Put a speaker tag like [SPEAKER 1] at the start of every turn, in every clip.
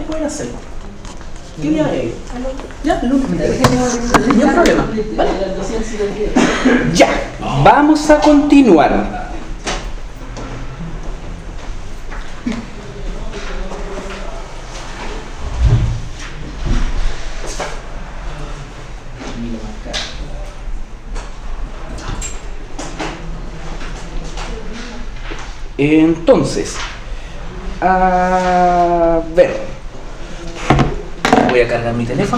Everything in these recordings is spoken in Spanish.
[SPEAKER 1] pueden hacerlo. ¿Qué día es? Ya, el lunes. No hay problema. ¿Vale? Ya, vamos a continuar. Entonces, a ver, voy a cargar mi teléfono.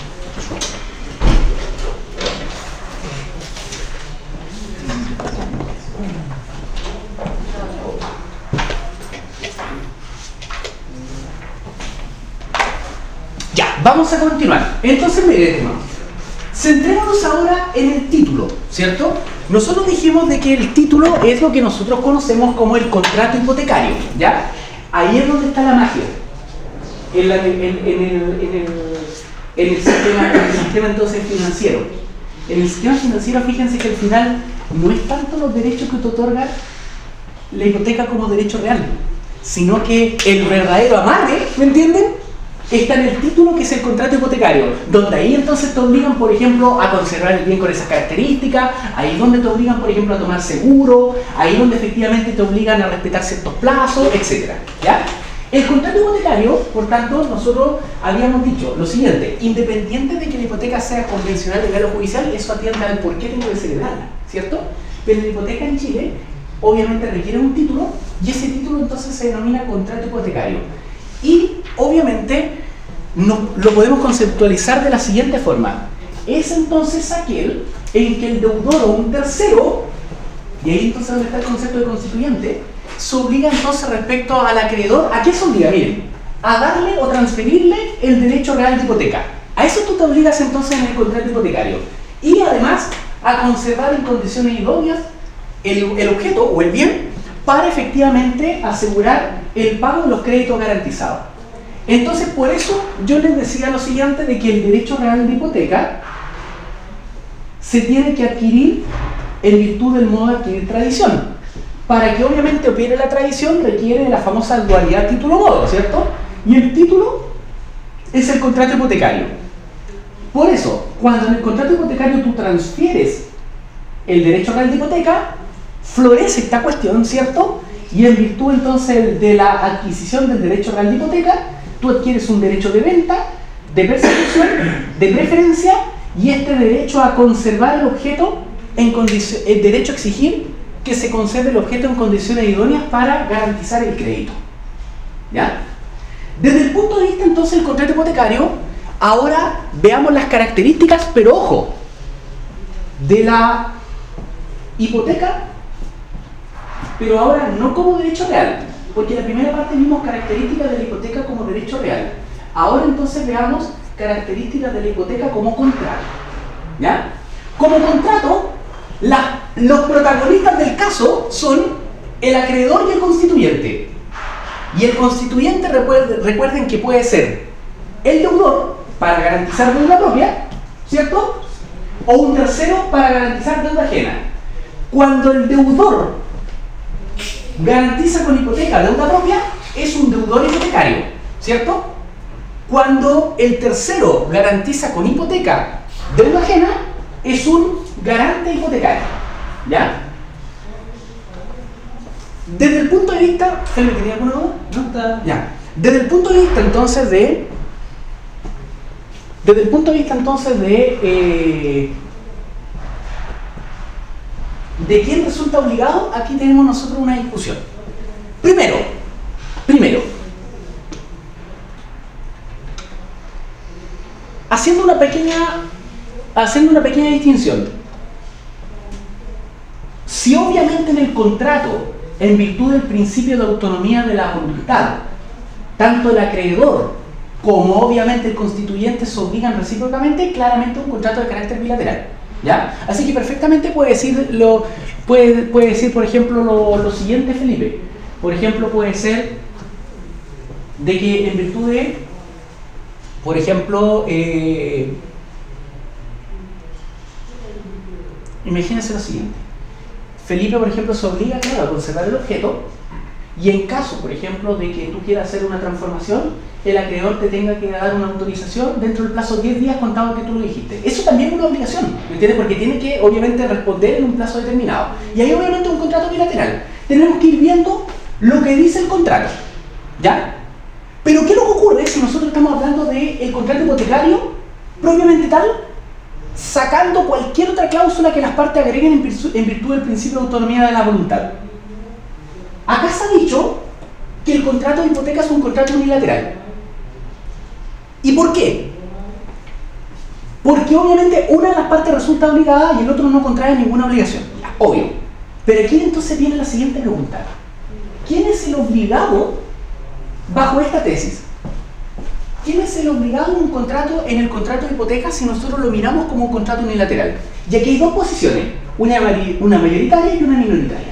[SPEAKER 1] Ya, vamos a continuar. Entonces, mire, hermano, centrémonos ahora en el título, ¿cierto? Nosotros dijimos de que el título es lo que nosotros conocemos como el contrato hipotecario, ¿ya? Ahí es donde está la magia. En el sistema entonces financiero. En el sistema financiero, fíjense que al final no es tanto los derechos que te otorga la hipoteca como derecho real, sino que el verdadero amarre, ¿me entienden?, está en el título, que es el contrato hipotecario, donde ahí entonces te obligan, por ejemplo, a conservar el bien con esas características, ahí donde te obligan, por ejemplo, a tomar seguro, ahí donde efectivamente te obligan a respetar ciertos plazos, etc. ¿Ya? El contrato hipotecario, por tanto, nosotros habíamos dicho lo siguiente: independiente de que la hipoteca sea convencional, legal o judicial, eso atiende al por qué tengo que celebrarla, ¿cierto? Pero la hipoteca en Chile, obviamente requiere un título, y ese título entonces se denomina contrato hipotecario. Y obviamente lo podemos conceptualizar de la siguiente forma: es entonces aquel en que el deudor o un tercero, y ahí entonces donde está el concepto de constituyente, se obliga entonces respecto al acreedor. ¿A qué se obliga? Miren, a darle o transferirle el derecho real de hipoteca. A eso tú te obligas entonces en el contrato hipotecario. Y además a conservar en condiciones idóneas el objeto o el bien para efectivamente asegurar el pago de los créditos garantizados. Entonces, por eso yo les decía lo siguiente, de que el derecho real de hipoteca se tiene que adquirir en virtud del modo de adquirir tradición. Para que obviamente opere la tradición requiere la famosa dualidad título-modo, ¿cierto? Y el título es el contrato hipotecario. Por eso, cuando en el contrato hipotecario tú transfieres el derecho real de hipoteca, florece esta cuestión, ¿cierto? Y en virtud entonces de la adquisición del derecho real de hipoteca, tú adquieres un derecho de venta, de persecución, de preferencia, y este derecho a conservar el objeto, el derecho a exigir que se conserve el objeto en condiciones idóneas para garantizar el crédito. ¿Ya? Desde el punto de vista entonces del contrato hipotecario, ahora veamos las características, pero ojo, de la hipoteca, pero ahora no como derecho real, porque en la primera parte vimos características de la hipoteca como derecho real. Ahora entonces veamos características de la hipoteca como contrato. ¿Ya? Como contrato, los protagonistas del caso son el acreedor y el constituyente. Y el constituyente, recuerden que puede ser el deudor para garantizar deuda propia, ¿cierto? O un tercero para garantizar deuda ajena. Cuando el deudor garantiza con hipoteca deuda propia, es un deudor hipotecario, ¿cierto? Cuando el tercero garantiza con hipoteca deuda ajena, es un garante hipotecario. ¿Ya? Desde el punto de vista... ¿Felipe tenía alguna duda? No está... Ya. Desde el punto de vista entonces de... ¿de quién resulta obligado? Aquí tenemos nosotros una discusión. Primero, haciendo una pequeña distinción. Si obviamente en el contrato, en virtud del principio de autonomía de la voluntad, tanto el acreedor como obviamente el constituyente se obligan recíprocamente, claramente un contrato de carácter bilateral. ¿Ya? Así que perfectamente puede decir, por ejemplo, lo siguiente, Felipe. Por ejemplo, puede ser de que en virtud de, por ejemplo, imagínense lo siguiente. Felipe, por ejemplo, se obliga, claro, a conservar el objeto, y en caso, por ejemplo, de que tú quieras hacer una transformación, el acreedor te tenga que dar una autorización dentro del plazo de 10 días contado que tú lo dijiste. Eso también es una obligación, ¿me entiendes? Porque tiene que, obviamente, responder en un plazo determinado. Y hay, obviamente, un contrato bilateral. Tenemos que ir viendo lo que dice el contrato, ¿ya? Pero, ¿qué es lo que ocurre si nosotros estamos hablando del contrato hipotecario propiamente tal, sacando cualquier otra cláusula que las partes agreguen en virtud del principio de autonomía de la voluntad? Acá se ha dicho que el contrato de hipoteca es un contrato unilateral. ¿Y por qué? Porque obviamente una de las partes resulta obligada y el otro no contrae ninguna obligación. Obvio. Pero aquí entonces viene la siguiente pregunta. ¿Quién es el obligado bajo esta tesis? ¿Quién es el obligado en el contrato de hipoteca si nosotros lo miramos como un contrato unilateral? Y aquí hay dos posiciones, una mayoritaria y una minoritaria.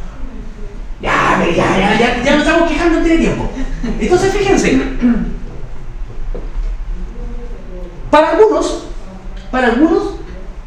[SPEAKER 1] Ya nos estamos quejando antes de tiempo. Entonces fíjense, para algunos,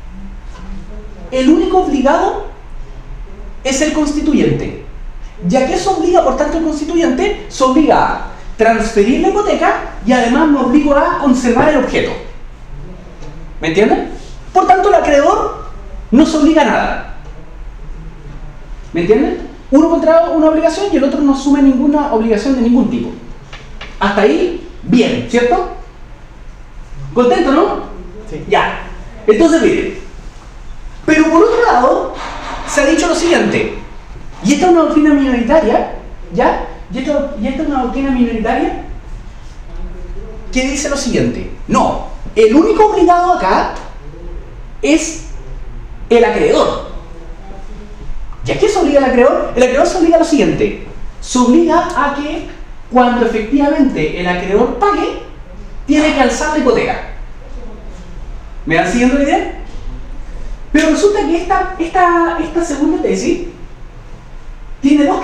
[SPEAKER 1] el único obligado es el constituyente. Ya que eso obliga, por tanto, el constituyente se obliga a transferir la hipoteca y además me obligo a conservar el objeto. ¿Me entienden? Por tanto, el acreedor no se obliga a nada. ¿Me entienden? Uno contrae una obligación y el otro no asume ninguna obligación de ningún tipo. Hasta ahí, bien, ¿cierto? ¿Contento, no? Sí. Ya. Entonces, miren. Pero por otro lado, se ha dicho lo siguiente. Y esta es una doctrina minoritaria, ¿ya? Y esta es una doctrina minoritaria que dice lo siguiente. No, el único obligado acá es el acreedor. ¿Y a qué se obliga el acreedor? El acreedor se obliga a lo siguiente. Se obliga a que cuando efectivamente el acreedor pague, tiene que alzar la hipoteca. ¿Me van siguiendo la idea? Pero resulta que esta segunda tesis tiene dos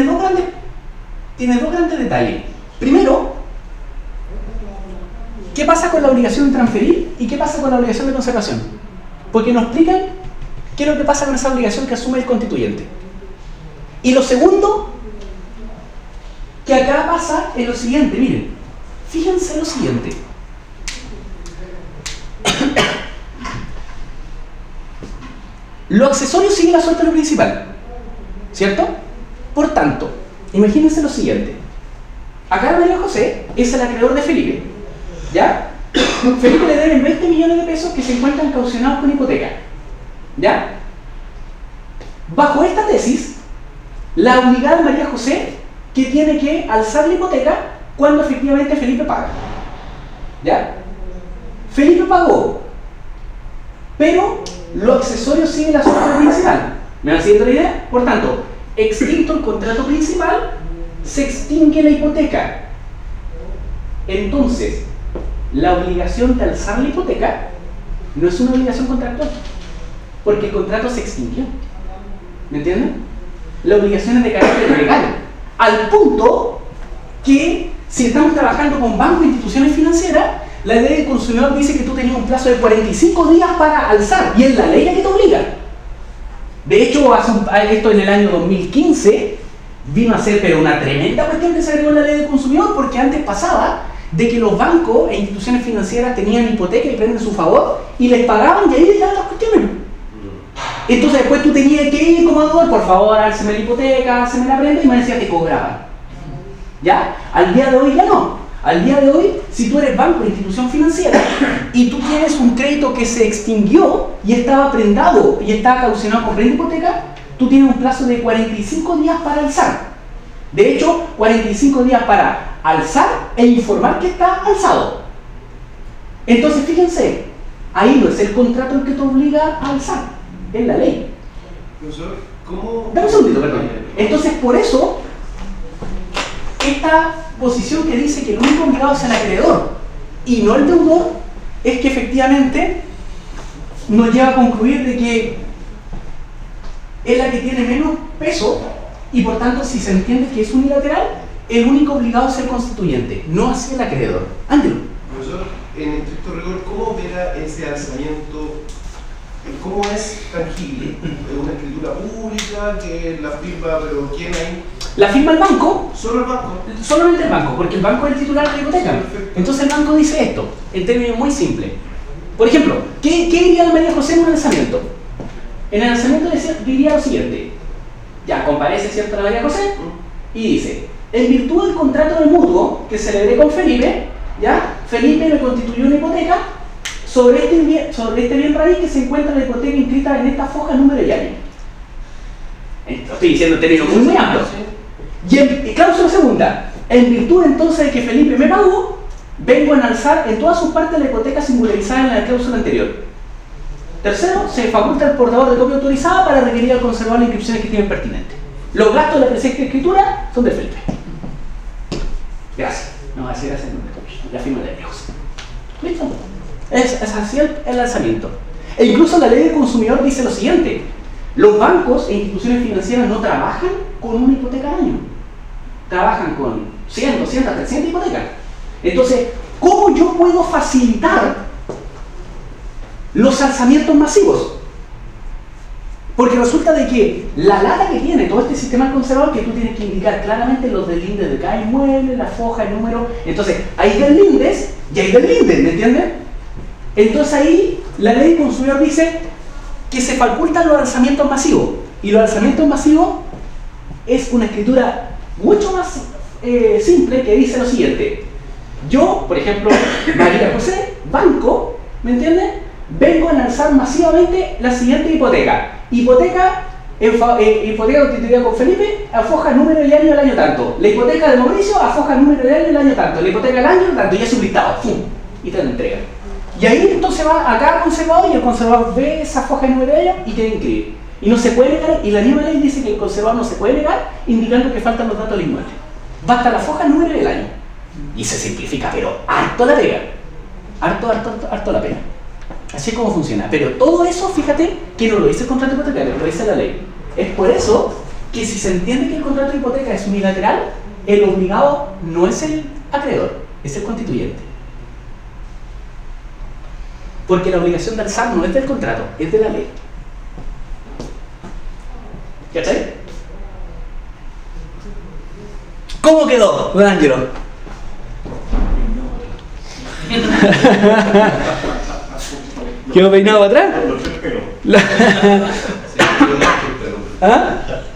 [SPEAKER 1] grandes detalles. Primero, ¿qué pasa con la obligación de transferir y qué pasa con la obligación de conservación? Porque nos explican qué es lo que pasa con esa obligación que asume el constituyente. Y lo segundo, que acá pasa es lo siguiente, miren, fíjense lo siguiente. Lo accesorio sigue la suerte de lo principal, ¿cierto? Por tanto, imagínense lo siguiente. Acá María José es el acreedor de Felipe, ¿ya? Felipe le deben 20 millones de pesos que se encuentran caucionados con hipoteca, ¿ya? Bajo esta tesis, la obligada María José que tiene que alzar la hipoteca cuando efectivamente Felipe paga, ¿ya? Felipe pagó, pero lo accesorio sigue la suerte principal. ¿Me van siguiendo la idea? Por tanto, extinto el contrato principal, se extingue la hipoteca. Entonces, la obligación de alzar la hipoteca no es una obligación contractual, porque el contrato se extinguió. ¿Me entienden? La obligación es de carácter legal, al punto que si estamos trabajando con bancos e instituciones financieras, la ley del consumidor dice que tú tenías un plazo de 45 días para alzar, y es la ley la que te obliga. De hecho, esto en el año 2015 vino a ser pero una tremenda cuestión que se agregó en la ley del consumidor, porque antes pasaba de que los bancos e instituciones financieras tenían hipoteca y prenden su favor y les pagaban y ahí les daban las cuestiones. Entonces después tú tenías que ir como deudor, por favor, álceme la hipoteca, álceme la prenda, y me decía te cobraban. ¿Ya? Al día de hoy ya no. Al día de hoy, si tú eres banco o institución financiera y tú tienes un crédito que se extinguió y estaba prendado y estaba caucionado con prenda hipoteca, tú tienes un plazo de 45 días para alzar. De hecho, 45 días para alzar e informar que está alzado. Entonces, fíjense, ahí no es el contrato el que te obliga a alzar, es la ley.
[SPEAKER 2] Profesor, ¿cómo?
[SPEAKER 1] Dame un segundito, perdón. Entonces, por eso, esta posición que dice que el único obligado es el acreedor y no el deudor, es que efectivamente nos lleva a concluir de que es la que tiene menos peso y por tanto, si se entiende que es unilateral, el único obligado es el constituyente, no así el acreedor. Ángelo.
[SPEAKER 2] Profesor, en estricto rigor, ¿cómo opera ese alzamiento? ¿Cómo es tangible? ¿Es una escritura pública que la firma, pero quién ahí?
[SPEAKER 1] La firma el banco.
[SPEAKER 2] Solo el banco.
[SPEAKER 1] Solamente el banco, porque el banco es el titular de la hipoteca.
[SPEAKER 2] Perfecto.
[SPEAKER 1] Entonces el banco dice esto, en términos muy simples. Por ejemplo, ¿qué diría la María José en un lanzamiento? En el lanzamiento diría lo siguiente. Ya, comparece, ¿cierto?, la María José y dice: en virtud del contrato de mutuo que celebré con Felipe, ¿ya? Felipe me constituyó una hipoteca sobre este bien raíz que se encuentra la hipoteca inscrita en esta foja número y año. Lo estoy diciendo en términos muy amplios. Y cláusula segunda: en virtud entonces de que Felipe me pagó, vengo a enalzar en todas sus partes la hipoteca singularizada en la cláusula anterior. Tercero, se faculta al portador de copia autorizada para requerir al conservador las inscripciones que estimen pertinentes. Los gastos de la presente escritura son de Felipe. Gracias. No va a decir gracias, la firma de José. ¿Listo? Es así el lanzamiento. E incluso la ley del consumidor dice lo siguiente: los bancos e instituciones financieras no trabajan con una hipoteca al año. Trabajan con 100, 200, 300 hipotecas. Entonces, ¿cómo yo puedo facilitar los alzamientos masivos? Porque resulta de que la lata que tiene todo este sistema conservador, que tú tienes que indicar claramente los deslindes de cada inmueble, la foja, el número. Entonces, hay deslindes y hay deslindes, ¿me entienden? Entonces ahí la ley del consumidor dice que se facultan los alzamientos masivos. Y los alzamientos masivos es una escritura mucho más simple, que dice lo siguiente: yo, por ejemplo, María José, banco, ¿me entiendes?, vengo a alzar masivamente la siguiente hipoteca. Hipoteca constituida con Felipe, a foja número y año del año tanto. La hipoteca de Mauricio, a foja número y año del año tanto. La hipoteca del año tanto, y es un listado, ¡pum!, y te lo entrega. Y ahí entonces va a cada conservador, y el conservador ve esa foja número de año y te inscribe. Y no se puede negar, y la misma ley dice que el conservador no se puede negar, indicando que faltan los datos del inmueble. Basta la foja número del año. Y se simplifica, pero harto la pega. Harto la pega. Así es como funciona. Pero todo eso, fíjate, que no lo dice el contrato hipotecario, lo dice la ley. Es por eso que si se entiende que el contrato de hipoteca es unilateral, el obligado no es el acreedor, es el constituyente. Porque la obligación de alzar no es del contrato, es de la ley. ¿Cachai? ¿Cómo quedó, don Ángelo? ¿Quedó peinado para atrás? ¿Ah?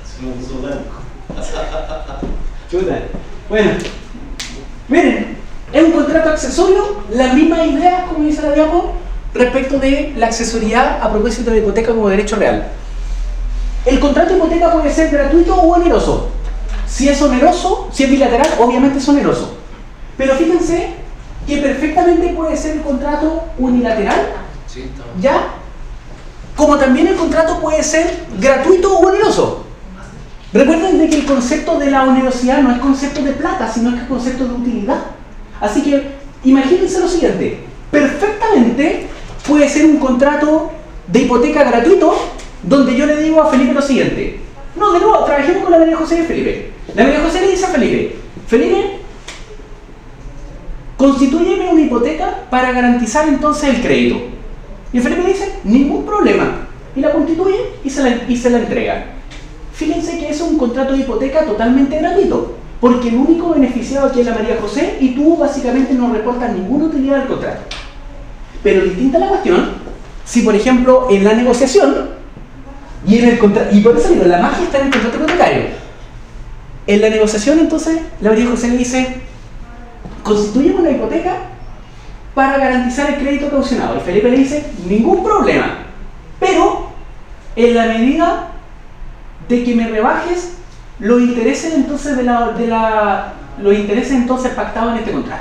[SPEAKER 1] Chuta. Bueno, miren, es un contrato accesorio, la misma idea, como dice la diapo, respecto de la accesoriedad a propósito de la hipoteca como derecho real. El contrato de hipoteca puede ser gratuito o oneroso. Si es oneroso, si es bilateral, obviamente es oneroso. Pero fíjense que perfectamente puede ser el contrato unilateral, ¿ya? Como también el contrato puede ser gratuito o oneroso. Recuerden de que el concepto de la onerosidad no es concepto de plata, sino que es concepto de utilidad. Así que imagínense lo siguiente: perfectamente puede ser un contrato de hipoteca gratuito, donde yo le digo a Felipe lo siguiente. No, de nuevo, trabajemos con la María José de Felipe. La María José le dice a Felipe: Felipe, constitúyeme una hipoteca para garantizar entonces el crédito. Y Felipe le dice: ningún problema. Y la constituye y se la entrega. Fíjense que es un contrato de hipoteca totalmente gratuito, porque el único beneficiado aquí es la María José y tú básicamente no reportas ninguna utilidad del contrato. Pero distinta la cuestión, si por ejemplo en la negociación, y por eso digo, la magia está en el contrato hipotecario. En la negociación entonces la María José le dice: constituyemos una hipoteca para garantizar el crédito caucionado. Y Felipe le dice: ningún problema, pero en la medida de que me rebajes los intereses entonces los intereses entonces pactados en este contrato.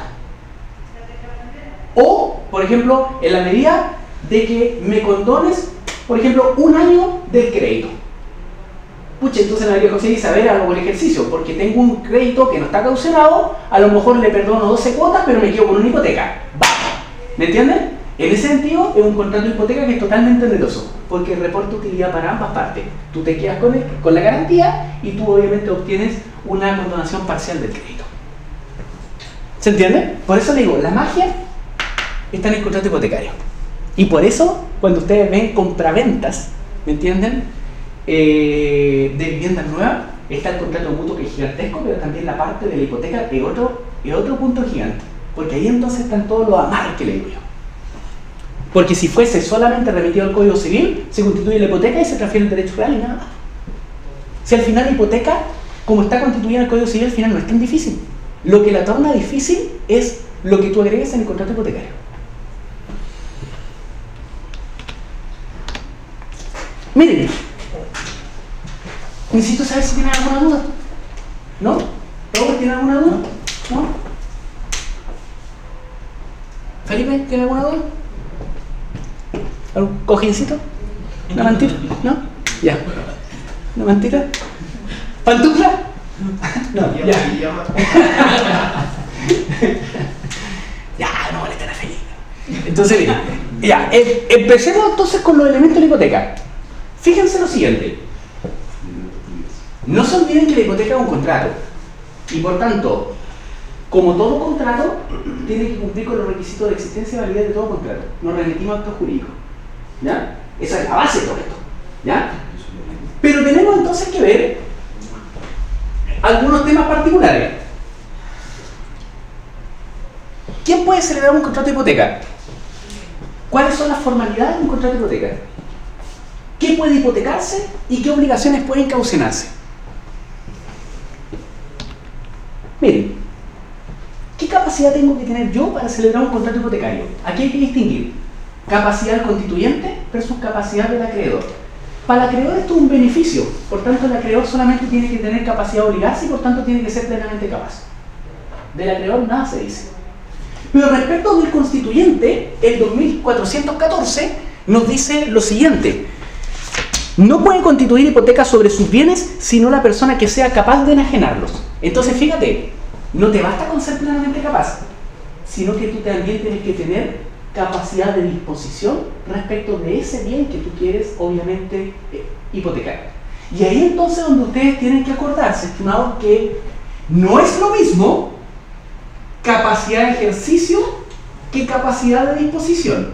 [SPEAKER 1] O, por ejemplo, en la medida de que me condones, por ejemplo, un año del crédito. Pucha, entonces la María José dice: a ver, hago el ejercicio, porque tengo un crédito que no está caucionado, a lo mejor le perdono 12 cuotas, pero me quedo con una hipoteca. ¿Me entienden? En ese sentido, es un contrato de hipoteca que es totalmente oneroso, porque reporta utilidad para ambas partes. Tú te quedas con la garantía y tú obviamente obtienes una condonación parcial del crédito. ¿Se entiende? Por eso le digo, la magia está en el contrato hipotecario. Y por eso, cuando ustedes ven compraventas, ¿me entienden?, de viviendas nuevas, está el contrato mutuo, que es gigantesco, pero también la parte de la hipoteca es otro punto gigante. Porque ahí entonces están todos los amarres que le digo yo. Porque si fuese solamente remitido al Código Civil, se constituye la hipoteca y se transfiere el derecho real y nada más. Si al final la hipoteca, como está constituida en el Código Civil, al final no es tan difícil. Lo que la torna difícil es lo que tú agregues en el contrato hipotecario. Miren, necesito saber si tienen alguna duda. ¿No? ¿Todos tienen alguna duda? ¿No? ¿Felipe, tiene alguna duda? ¿Algún cojincito? ¿Una mantita? ¿No? Ya. ¿Una mantita? ¿Pantufla? No, ya. Ya, no molesten a Felipe. Entonces, miren, ya, empecemos entonces con los elementos de la hipoteca. Fíjense lo siguiente. No se olviden que la hipoteca es un contrato. Y por tanto, como todo contrato, tiene que cumplir con los requisitos de existencia y validez de todo contrato. Nos remitimos a actos jurídicos. ¿Ya? Esa es la base de todo esto. ¿Ya? Pero tenemos entonces que ver algunos temas particulares. ¿Quién puede celebrar un contrato de hipoteca? ¿Cuáles son las formalidades de un contrato de hipoteca? ¿Qué puede hipotecarse y qué obligaciones pueden caucionarse? Miren, ¿qué capacidad tengo que tener yo para celebrar un contrato hipotecario? Aquí hay que distinguir capacidad del constituyente versus capacidad del acreedor. Para el acreedor esto es un beneficio, por tanto el acreedor solamente tiene que tener capacidad de obligarse y por tanto tiene que ser plenamente capaz. Del acreedor nada se dice. Pero respecto del constituyente, el 2414 nos dice lo siguiente: no puede constituir hipoteca sobre sus bienes sino la persona que sea capaz de enajenarlos. Entonces fíjate, no te basta con ser plenamente capaz, sino que tú también tienes que tener capacidad de disposición respecto de ese bien que tú quieres, obviamente, hipotecar. Y ahí entonces donde ustedes tienen que acordarse, estimados, que no es lo mismo capacidad de ejercicio que capacidad de disposición.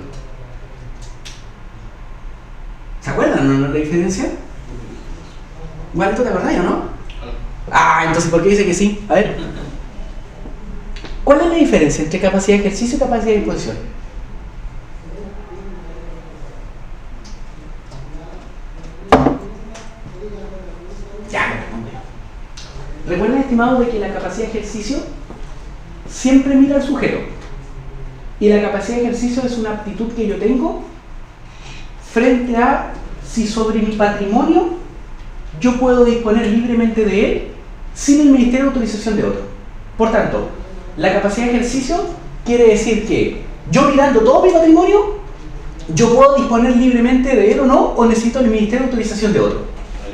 [SPEAKER 1] ¿Se acuerdan, no, la diferencia? ¿Guarito, te acordás o no? Ah, entonces ¿por qué dice que sí? A ver. ¿Cuál es la diferencia entre capacidad de ejercicio y capacidad de disposición? Ya, me respondió. Recuerden, estimados, de que la capacidad de ejercicio siempre mira al sujeto. Y la capacidad de ejercicio es una aptitud que yo tengo frente a si sobre mi patrimonio yo puedo disponer libremente de él sin el Ministerio de Autorización de otro. Por tanto, la capacidad de ejercicio quiere decir que yo, mirando todo mi patrimonio, yo puedo disponer libremente de él o no, o necesito el Ministerio de Autorización de otro.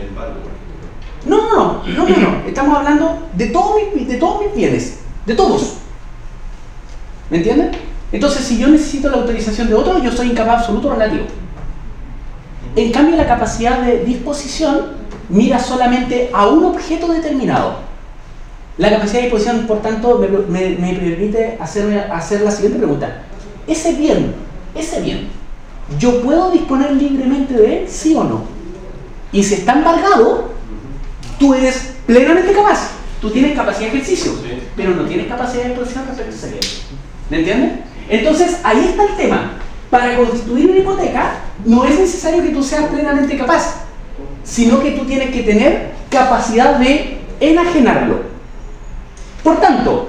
[SPEAKER 1] No. Estamos hablando de todos mis bienes, de todos. ¿Me entienden? Entonces, si yo necesito la autorización de otro, yo soy incapaz absoluto relativo. En cambio, la capacidad de disposición mira solamente a un objeto determinado. La capacidad de disposición, por tanto, me permite hacer la siguiente pregunta. Ese bien, ¿yo puedo disponer libremente de él, sí o no? Y si está embargado, tú eres plenamente capaz. Tú tienes capacidad de ejercicio, pero no tienes capacidad de disposición respecto a ese bien. ¿Me entienden? Entonces, ahí está el tema. Para constituir una hipoteca, no es necesario que tú seas plenamente capaz, sino que tú tienes que tener capacidad de enajenarlo. Por tanto,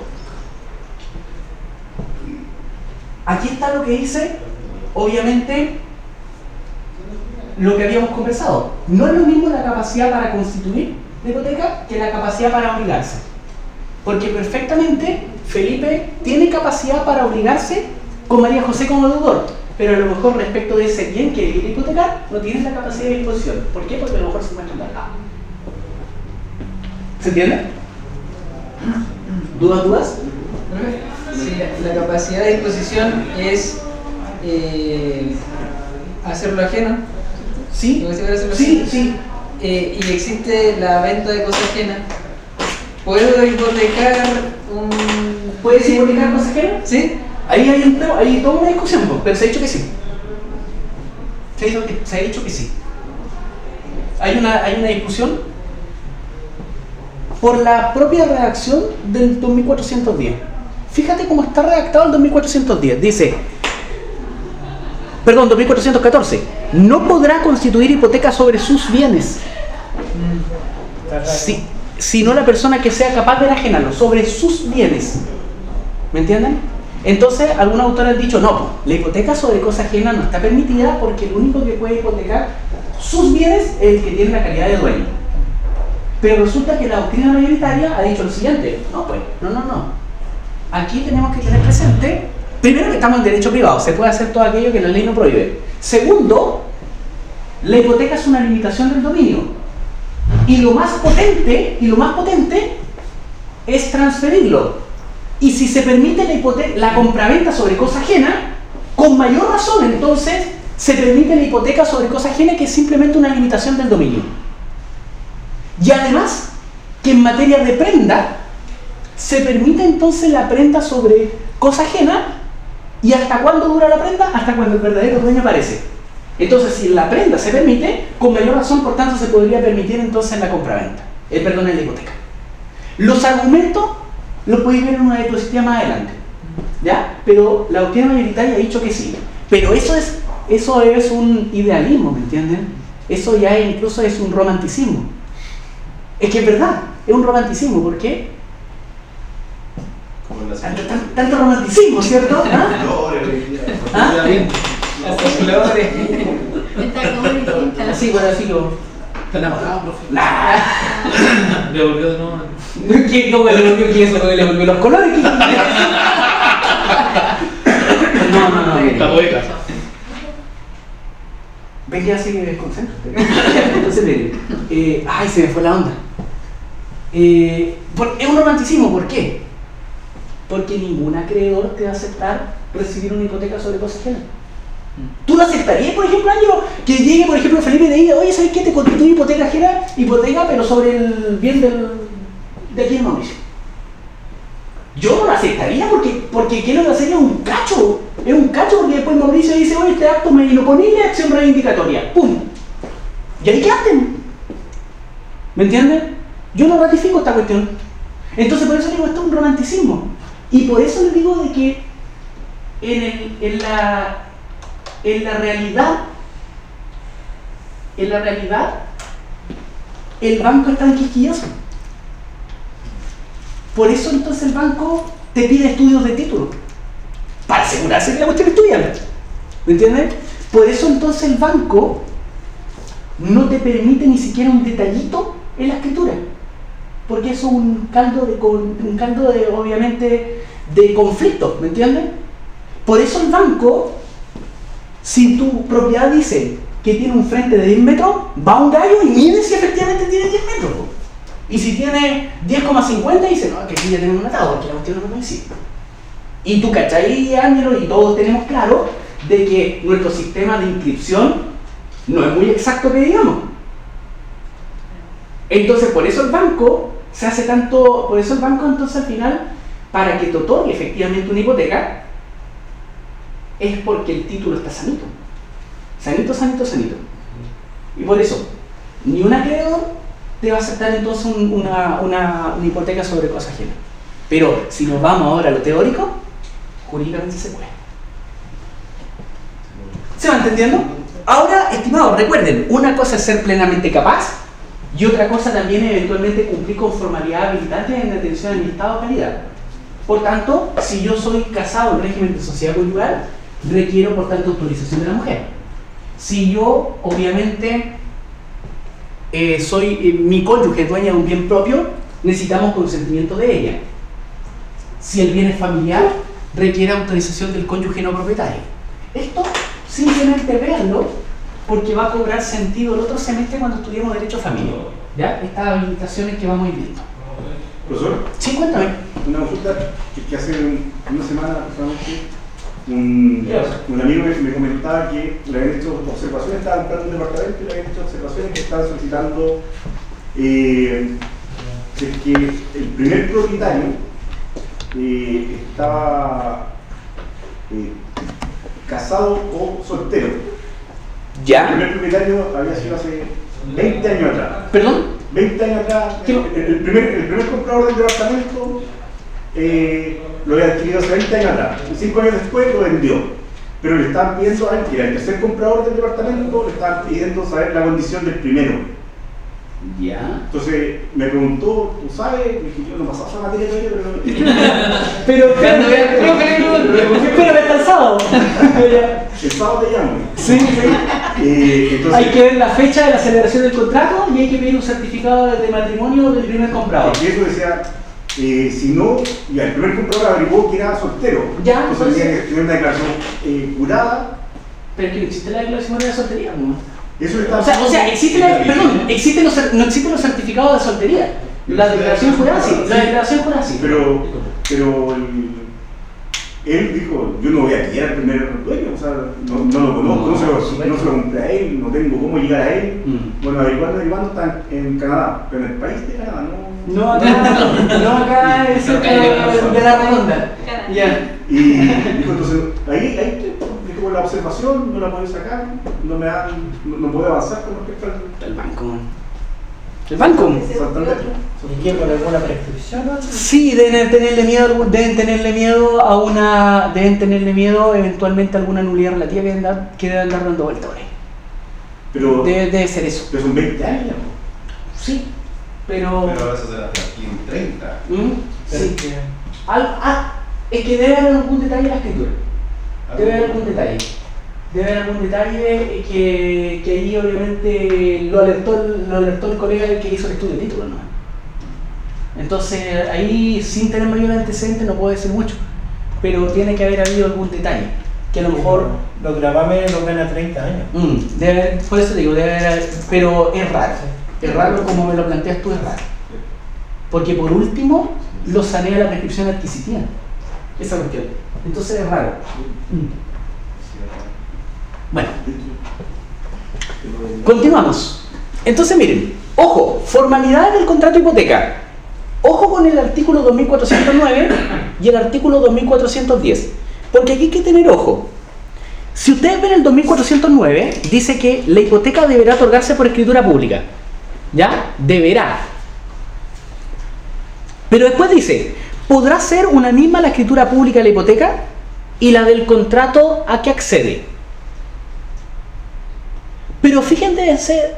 [SPEAKER 1] aquí está lo que dice, obviamente, lo que habíamos conversado. No es lo mismo la capacidad para constituir la hipoteca que la capacidad para obligarse. Porque perfectamente Felipe tiene capacidad para obligarse con María José como deudor, pero a lo mejor respecto de ese bien que quiere hipotecar, no tiene la capacidad de disposición. ¿Por qué? Porque a lo mejor se encuentra embargado. ¿Se entiende? ¿Dudas?
[SPEAKER 3] Sí, la capacidad de disposición es hacerlo ajeno.
[SPEAKER 1] Sí, sí.
[SPEAKER 3] Y existe la venta de cosa ajena. ¿Puedo hipotecar un...?
[SPEAKER 1] ¿Puedes hipotecar cosa ajena?
[SPEAKER 3] Sí.
[SPEAKER 1] Ahí hay toda una discusión, pero se ha dicho que sí. Se ha dicho que sí. Hay una discusión por la propia redacción del 2410. Fíjate cómo está redactado el 2410. Dice, perdón, 2414. No podrá constituir hipoteca sobre sus bienes, sino la persona que sea capaz de enajenarlo, sobre sus bienes. ¿Me entienden? Entonces, algunos autores han dicho, no, la hipoteca sobre cosa ajena no está permitida porque el único que puede hipotecar sus bienes es el que tiene la calidad de dueño. Pero resulta que la doctrina mayoritaria ha dicho lo siguiente, no. Aquí tenemos que tener presente, primero, que estamos en derecho privado, se puede hacer todo aquello que la ley no prohíbe. Segundo, la hipoteca es una limitación del dominio. Y lo más potente es transferirlo. Y si se permite la compraventa sobre cosa ajena, con mayor razón entonces se permite la hipoteca sobre cosa ajena, que es simplemente una limitación del dominio. Y además, que en materia de prenda, se permite entonces la prenda sobre cosa ajena. ¿Y hasta cuándo dura la prenda? Hasta cuando el verdadero dueño aparece. Entonces, si la prenda se permite, con mayor razón, por tanto, se podría permitir entonces la compraventa, en la hipoteca. Los argumentos los podéis ver en una diapositiva más adelante, ¿ya? Pero la doctrina mayoritaria ha dicho que sí. Pero eso es un idealismo, ¿me entienden? Eso ya incluso es un romanticismo. Es que es verdad, es un romanticismo. ¿Por qué? Tanto romanticismo, ¿cierto? ¿Ah? Sí, bueno, así lo... ¿Están amarrados, profe? ¡Nah!
[SPEAKER 4] Le volvió de nuevo.
[SPEAKER 1] ¿Cómo le volvió qué eso? ¿Le volvió los colores? No.
[SPEAKER 4] La poeta.
[SPEAKER 1] Ven que así me desconcentro. Entonces, miren, ay, se me fue la onda. Es un romanticismo, ¿por qué? Porque ningún acreedor te va a aceptar recibir una hipoteca sobre cosas ajenas. ¿Tú lo aceptarías, por ejemplo, Ángelo, que llegue, por ejemplo, Felipe y te diga, oye, ¿sabes qué? Te constituye hipoteca ajena, pero sobre el bien de aquí en Mauricio? Yo no lo aceptaría porque ¿qué es lo que hacer? Es un cacho. Es un cacho porque después Mauricio dice, oye, este acto me inoponible, acción reivindicatoria. ¡Pum! Y ahí quedaste. ¿Me entiendes? Yo no ratifico esta cuestión. Entonces, por eso digo, esto es un romanticismo. Y por eso les digo de que en la realidad, el banco es tan quisquilloso. Por eso entonces el banco te pide estudios de título, para asegurarse que la cuestión es tuya. ¿Me entiendes? Por eso entonces el banco no te permite ni siquiera un detallito en la escritura, porque eso es un caldo de obviamente, de conflicto, ¿me entiendes? Por eso el banco, si tu propiedad dice que tiene un frente de 10 metros, va a un gallo y mide si efectivamente tiene 10 metros. Y si tiene 10,50, dice, no, que aquí ya tenemos un atado, que la cuestión no coincide. Y tú, ¿cachai, Ángelo? Y todos tenemos claro de que nuestro sistema de inscripción no es muy exacto que digamos. Entonces, por eso el banco entonces al final, para que te otorgue efectivamente una hipoteca, es porque el título está sanito. Sanito. Y por eso, ni un acreedor te va a aceptar entonces una hipoteca sobre cosa ajena. Pero si nos vamos ahora a lo teórico, jurídicamente se puede. ¿Se va entendiendo? Ahora, estimados, recuerden, una cosa es ser plenamente capaz y otra cosa también es eventualmente cumplir con formalidad habilitante en atención a mi estado de calidad. Por tanto, si yo soy casado en régimen de sociedad conyugal, requiero por tanto autorización de la mujer. Si yo, obviamente, soy mi cónyuge dueña de un bien propio, necesitamos consentimiento de ella. Si el bien es familiar, requiere autorización del cónyuge no propietario. Esto simplemente véanlo porque va a cobrar sentido el otro semestre cuando estudiemos Derecho a Familia. ¿Ya? Estas habilitaciones que vamos a ir viendo.
[SPEAKER 5] Profesor,
[SPEAKER 1] Sí, cuéntame.
[SPEAKER 5] una consulta que hace una semana un amigo me comentaba que le habían hecho observaciones, estaban entrando en un departamento y le habían hecho observaciones que estaban solicitando que el primer propietario estaba casado o soltero. El
[SPEAKER 1] ¿Ya?
[SPEAKER 5] primer propietario había sido hace 20 años atrás.
[SPEAKER 1] ¿Perdón?
[SPEAKER 5] 20 años atrás, el primer comprador del departamento lo había adquirido hace 20 años atrás, y 5 años después lo vendió. Pero le estaban pidiendo a él, que era el tercer comprador del departamento, le estaban pidiendo saber la condición del primero.
[SPEAKER 1] Ya.
[SPEAKER 5] Entonces me preguntó, ¿tú sabes? Le dije, yo no pasaba esa materia todavía,
[SPEAKER 1] Pero espérame hasta el sábado.
[SPEAKER 5] el sábado te llamo.
[SPEAKER 1] Sí, sí.
[SPEAKER 5] Entonces,
[SPEAKER 1] Hay que ver la fecha de la celebración del contrato y hay que pedir un certificado de matrimonio del primer comprador.
[SPEAKER 5] porque eso decía, si no, ya el primer comprador averiguó que era soltero.
[SPEAKER 1] Ya,
[SPEAKER 5] entonces tenía que tener una declaración jurada.
[SPEAKER 1] Pero es que no existe la declaración de soltería, ¿no?
[SPEAKER 5] Eso está.
[SPEAKER 1] O sea, no existen los certificados de soltería. La declaración jurada sí,
[SPEAKER 5] Pero él dijo, yo no voy a pillar al primer dueño, o sea, no lo conozco, no se lo compré a él, no tengo cómo llegar a él. Bueno, averiguando está en Canadá, pero en el país de Canadá,
[SPEAKER 1] no acá es cerca de la redonda. Ya.
[SPEAKER 5] Y dijo, entonces, ahí dijo, la observación no la puedo sacar, no puedo avanzar con respecto
[SPEAKER 1] El banco. ¿El banco?
[SPEAKER 5] Santander.
[SPEAKER 6] ¿Y qué, por alguna prescripción?
[SPEAKER 1] Sí, deben tenerle miedo eventualmente a alguna nulidad relativa que debe andar dando vuelta por ahí.
[SPEAKER 5] Pero
[SPEAKER 1] Debe ser eso.
[SPEAKER 5] son 20 años.
[SPEAKER 1] Sí, pero
[SPEAKER 2] Pero eso será aquí en 30.
[SPEAKER 1] sí. Es que debe haber algún detalle en la escritura. Debe haber algún detalle que ahí obviamente lo alertó el colega que hizo el estudio de título, ¿no? Entonces ahí, sin tener mayor antecedente, no puedo decir mucho, pero tiene que haber habido algún detalle que a lo mejor
[SPEAKER 6] Los gravames los ven a 30 años.
[SPEAKER 1] por eso digo, debe haber, pero es raro como me lo planteas tú, es raro, porque por último lo sanea la prescripción adquisitiva, esa cuestión, entonces es raro. Bueno, continuamos. Entonces miren, ojo, formalidades del contrato de hipoteca. Ojo con el artículo 2409 y el artículo 2410, porque aquí hay que tener ojo. Si ustedes ven el 2409, dice que la hipoteca deberá otorgarse por escritura pública. ¿Ya? Deberá. Pero después dice, podrá ser una misma la escritura pública de la hipoteca y la del contrato a que accede. Pero fíjense,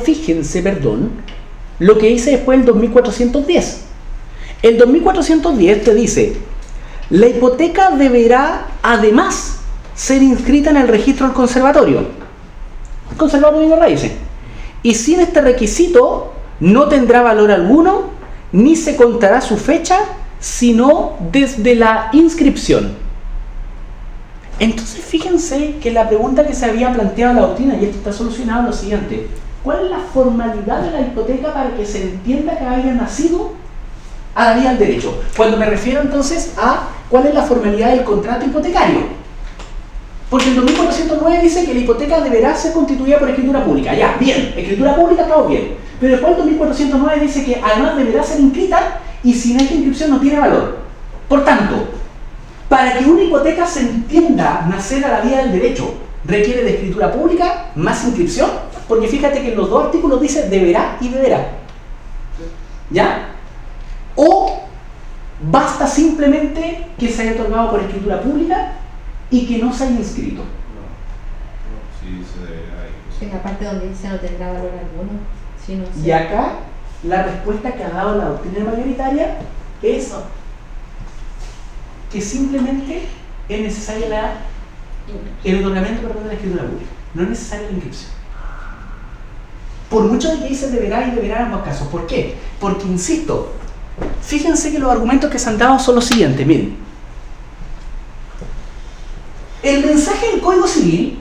[SPEAKER 1] lo que dice después el 2410. El 2410 te dice, la hipoteca deberá además ser inscrita en el registro del conservatorio de raíces. Y sin este requisito no tendrá valor alguno, ni se contará su fecha, sino desde la inscripción. Entonces fíjense que la pregunta que se había planteado en la doctrina, y esto está solucionado, es lo siguiente: ¿cuál es la formalidad de la hipoteca para que se entienda que haya nacido a la vía del derecho? Cuando me refiero entonces a cuál es la formalidad del contrato hipotecario, porque el 2409 dice que la hipoteca deberá ser constituida por escritura pública. Ya, bien, escritura pública estamos bien, pero después el 2409 dice que además deberá ser inscrita y sin esta inscripción no tiene valor. Por tanto, para que una hipoteca se entienda nacer a la vía del derecho, requiere de escritura pública más inscripción, porque fíjate que en los dos artículos dice deberá y deberá. ¿Ya? O basta simplemente que se haya otorgado por escritura pública y que no se haya inscrito.
[SPEAKER 2] Sí, se deberá.
[SPEAKER 7] En la parte donde dice no tendrá valor alguno. Si no
[SPEAKER 1] Y acá la respuesta que ha dado la doctrina mayoritaria es que simplemente es necesaria el otorgamiento de la escritura pública, no es necesaria la inscripción. Por mucho de que dice deberá y deberá en ambos casos. ¿Por qué? Porque, insisto, fíjense que los argumentos que se han dado son los siguientes. Miren, el mensaje del Código Civil,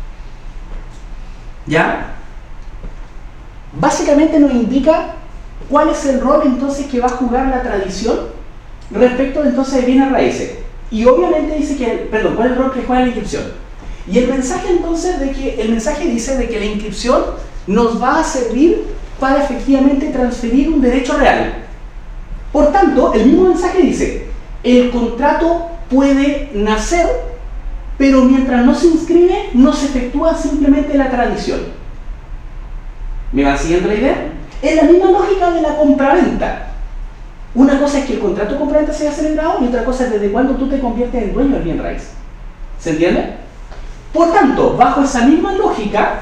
[SPEAKER 1] ¿ya?, básicamente nos indica cuál es el rol entonces que va a jugar la tradición respecto entonces de bienes raíces. Y obviamente dice que, ¿cuál es el rol que juega la inscripción? Y el mensaje entonces dice de que la inscripción nos va a servir para efectivamente transferir un derecho real. Por tanto, el mismo mensaje dice, el contrato puede nacer, pero mientras no se inscribe, no se efectúa simplemente la tradición. ¿Me van siguiendo la idea? Es la misma lógica de la compraventa. Una cosa es que el contrato de compraventa sea celebrado y otra cosa es desde cuándo tú te conviertes en dueño del bien raíz. ¿Se entiende? Por tanto, bajo esa misma lógica,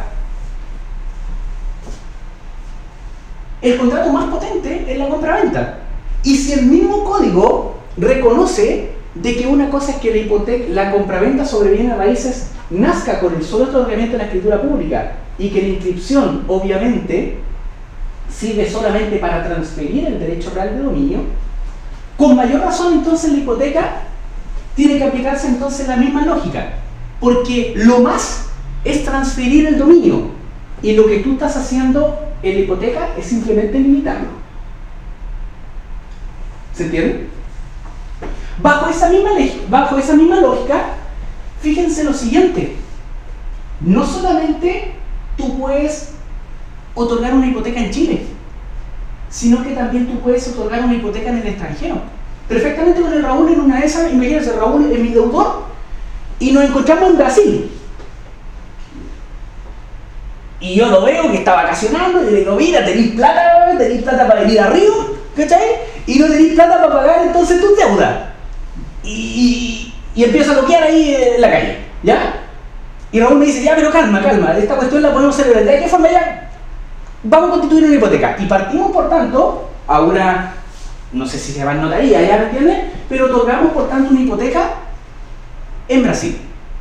[SPEAKER 1] el contrato más potente es la compraventa. Y si el mismo código reconoce de que una cosa es que la compraventa sobre bienes raíces nazca con el solo otorgamiento de la escritura pública y que la inscripción obviamente sirve solamente para transferir el derecho real de dominio, con mayor razón entonces la hipoteca tiene que aplicarse entonces la misma lógica, porque lo más es transferir el dominio y lo que tú estás haciendo en la hipoteca es simplemente limitarlo. ¿Se entiende? Bajo esa misma lógica, fíjense lo siguiente: no solamente tú puedes otorgar una hipoteca en Chile, sino que también tú puedes otorgar una hipoteca en el extranjero. Perfectamente con el Raúl en una de esas, imagínense, Raúl es mi deudor y nos encontramos en Brasil. Y yo lo veo que está vacacionando y le digo, mira, tenéis plata para venir a Río, ¿cachai? Y no tenéis plata para pagar entonces tus deudas. Y empiezo a bloquear ahí en la calle, ¿ya? Y Raúl me dice, ya, pero calma, esta cuestión la podemos celebrar. ¿De qué forma ya? Vamos a constituir una hipoteca. Y partimos, por tanto, a una, no sé si se llama notaría, ¿ya me entiendes? Pero otorgamos, por tanto, una hipoteca en Brasil.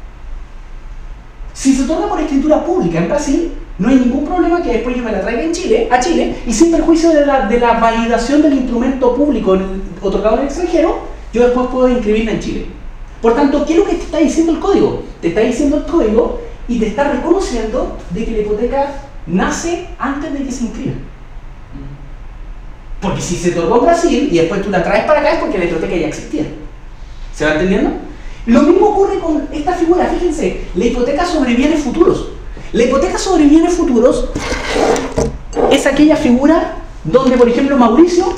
[SPEAKER 1] Si se otorga por escritura pública en Brasil, no hay ningún problema que después yo me la traiga a Chile, y sin perjuicio de la validación del instrumento público otorgado en el extranjero, yo después puedo inscribirla en Chile. Por tanto, ¿qué es lo que te está diciendo el código? Te está diciendo el código y te está reconociendo de que la hipoteca nace antes de que se inscriba. Porque si se otorgó en Brasil y después tú la traes para acá es porque la hipoteca ya existía. ¿Se va entendiendo? Lo mismo ocurre con esta figura, fíjense, la hipoteca sobre bienes futuros. La hipoteca sobre bienes futuros es aquella figura donde, por ejemplo, Mauricio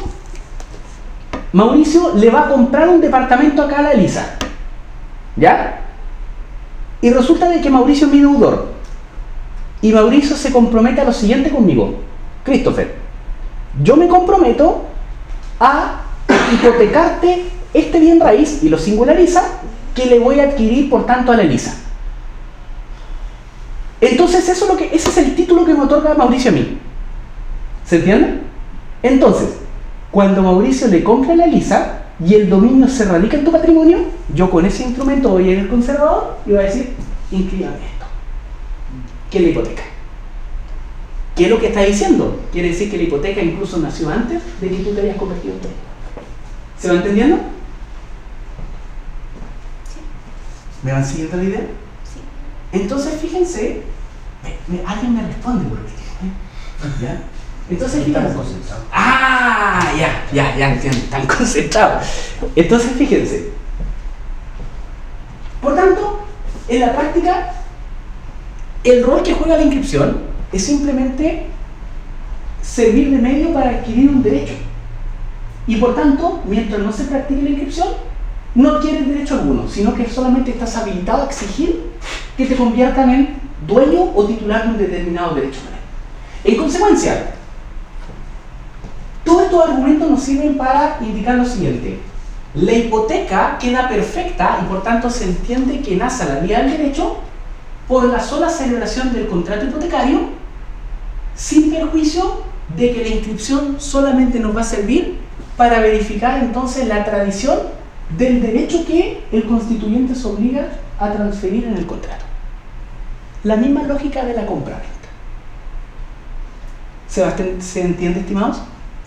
[SPEAKER 1] le va a comprar un departamento acá a la Elisa, ¿ya? Y resulta de que Mauricio es mi deudor y Mauricio se compromete a lo siguiente conmigo: Christopher, yo me comprometo a hipotecarte este bien raíz, y lo singulariza, que le voy a adquirir por tanto a la Elisa. Entonces ese es el título que me otorga Mauricio a mí. ¿Se entiende? Entonces, cuando Mauricio le compra a la Elisa y el dominio se radica en tu patrimonio, yo con ese instrumento voy a ir al conservador y voy a decir, inscríbame esto, que es la hipoteca. ¿Qué es lo que está diciendo? Quiere decir que la hipoteca incluso nació antes de que tú te hayas convertido en dueño. ¿Se va entendiendo? ¿Me van siguiendo la idea?
[SPEAKER 7] Sí.
[SPEAKER 1] Entonces fíjense, alguien me responde por último, ¿ya? Entonces fíjense. Ya entiendo, están concentrados. Entonces fíjense. Por tanto, en la práctica, el rol que juega la inscripción es simplemente servir de medio para adquirir un derecho. Y por tanto, mientras no se practique la inscripción, no adquieres derecho alguno, sino que solamente estás habilitado a exigir que te conviertan en dueño o titular de un determinado derecho. En consecuencia, todos estos argumentos nos sirven para indicar lo siguiente: la hipoteca queda perfecta y por tanto se entiende que nace a la vía del derecho por la sola celebración del contrato hipotecario, sin perjuicio de que la inscripción solamente nos va a servir para verificar entonces la tradición del derecho que el constituyente se obliga a transferir en el contrato. La misma lógica de la compraventa. ¿Se entiende, estimados?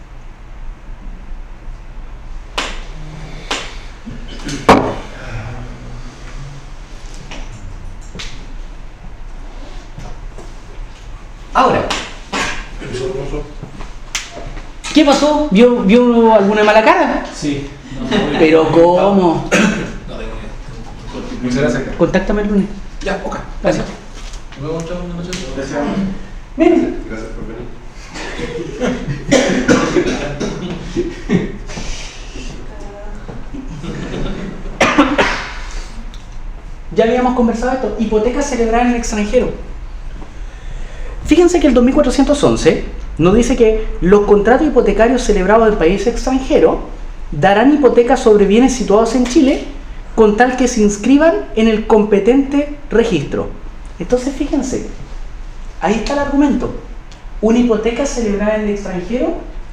[SPEAKER 1] Ahora, ¿qué pasó? ¿Vio alguna mala cara?
[SPEAKER 4] Sí.
[SPEAKER 1] Pero ¿cómo?
[SPEAKER 4] No tengo idea.
[SPEAKER 2] Muchas gracias.
[SPEAKER 1] Contáctame el lunes.
[SPEAKER 4] Ya, ok.
[SPEAKER 1] Gracias.
[SPEAKER 4] ¿Me voy a mostrar una noche?
[SPEAKER 2] Gracias.
[SPEAKER 1] Ven.
[SPEAKER 2] Gracias por venir.
[SPEAKER 1] Ya habíamos conversado esto. Hipoteca celebrada en el extranjero. Fíjense que el 2411 nos dice que los contratos hipotecarios celebrados en país extranjero darán hipotecas sobre bienes situados en Chile con tal que se inscriban en el competente registro. Entonces fíjense, ahí está el argumento. Una hipoteca celebrada en el extranjero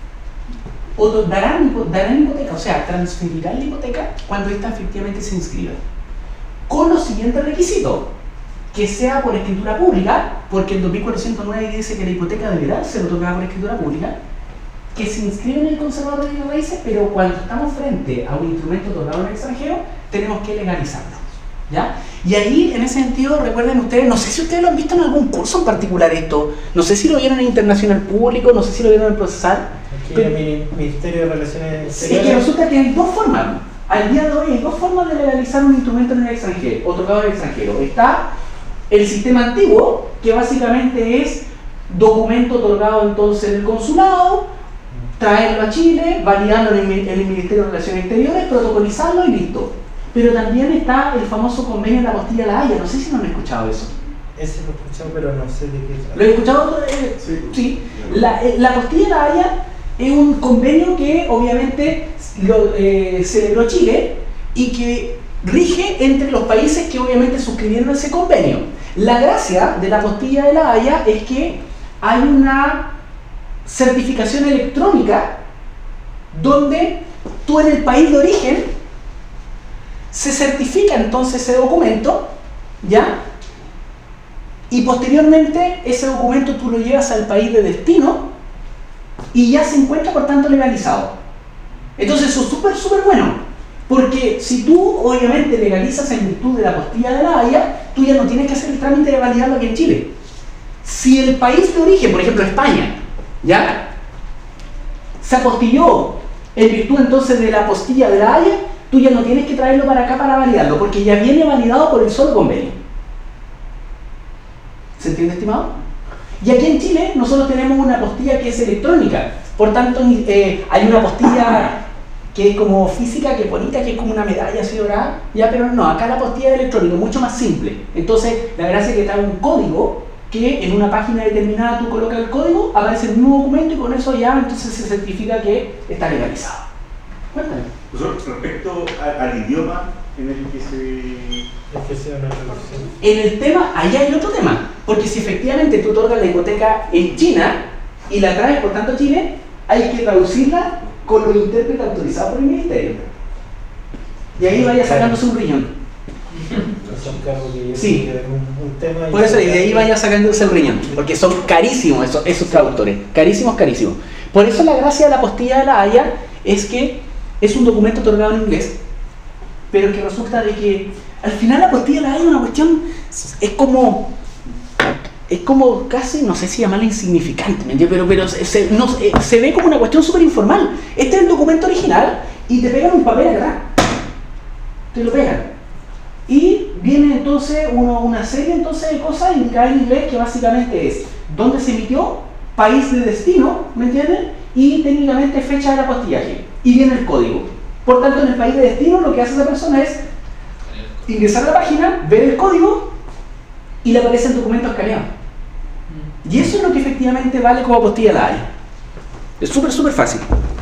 [SPEAKER 1] darán hipoteca, o sea, transferirán la hipoteca cuando ésta efectivamente se inscriba. Con los siguientes requisitos: que sea por escritura pública, porque el 2409 dice que la hipoteca deberá ser otorgada por escritura pública, que se inscribe en el conservador de bienes raíces, pero cuando estamos frente a un instrumento otorgado en el extranjero, tenemos que legalizarlo, ¿ya? Y ahí, en ese sentido, recuerden ustedes, no sé si ustedes lo han visto en algún curso en particular esto, no sé si lo vieron en Internacional Público, no sé si lo vieron en Procesar.
[SPEAKER 6] Aquí en el Ministerio de Relaciones
[SPEAKER 1] Es
[SPEAKER 6] Exteriores.
[SPEAKER 1] que resulta que hay dos formas. Al día de hoy hay dos formas de legalizar un instrumento en el extranjero, otorgado en el extranjero. Está el sistema antiguo, que básicamente es documento otorgado entonces en el consulado, traerlo a Chile, validarlo en el Ministerio de Relaciones Exteriores, protocolizarlo y listo. Pero también está el famoso convenio de la Apostilla de la Haya, no sé si no han escuchado eso.
[SPEAKER 6] Ese lo he escuchado, pero no sé de qué trata.
[SPEAKER 1] ¿Lo he escuchado? Sí. La Apostilla de la Haya es un convenio que obviamente celebró Chile y que rige entre los países que obviamente suscribieron ese convenio. La gracia de la Apostilla de la Haya es que hay una certificación electrónica donde tú en el país de origen se certifica entonces ese documento, ¿ya? Y posteriormente ese documento tú lo llevas al país de destino y ya se encuentra por tanto legalizado. Entonces eso es súper bueno, porque si tú obviamente legalizas en virtud de la Apostilla de la Haya, tú ya no tienes que hacer el trámite de validarlo aquí en Chile. Si el país de origen, por ejemplo España, ¿ya?, se apostilló en virtud entonces de la Apostilla de la Haya, tú ya no tienes que traerlo para acá para validarlo, porque ya viene validado por el solo convenio. ¿Se entiende, estimado? Y aquí en Chile nosotros tenemos una apostilla que es electrónica, por tanto hay una apostilla que es como física, que es bonita, que es como una medalla así dorada, ya, pero no, acá la apostilla es electrónica, mucho más simple. Entonces la gracia es que trae un código que en una página determinada tú colocas el código, aparece el mismo documento y con eso ya entonces se certifica que está legalizado. Cuéntame.
[SPEAKER 5] Respecto al idioma en el que se...
[SPEAKER 6] Es que sea una traducción.
[SPEAKER 1] En el tema, ahí hay otro tema, porque si efectivamente tú otorgas la hipoteca en China y la traes por tanto a Chile, hay que traducirla con los intérpretes autorizados por el ministerio. Y ahí vaya sacándose un riñón.
[SPEAKER 6] Es un cargo que yo
[SPEAKER 1] Sí.
[SPEAKER 6] creo que es un tema.
[SPEAKER 1] Por eso, y de ahí vaya sacándose el riñón, porque son carísimos esos traductores, carísimos. Por eso la gracia de la Apostilla de la Haya es que es un documento otorgado en inglés, pero que resulta de que al final la Apostilla de la Haya es una cuestión, es como casi, no sé si llamarla insignificante, ¿me entiendes? Pero se ve como una cuestión súper informal. Este es el documento original y te pegan un papel acá, te lo pegan. Y viene entonces una serie entonces de cosas indicadas en inglés que básicamente es dónde se emitió, país de destino, ¿me entienden? Y técnicamente fecha del apostillaje. Y viene el código. Por tanto, en el país de destino lo que hace esa persona es ingresar a la página, ver el código y le aparece el documento escaneado. Y eso es lo que efectivamente vale como apostilla de la Haya. Es súper fácil.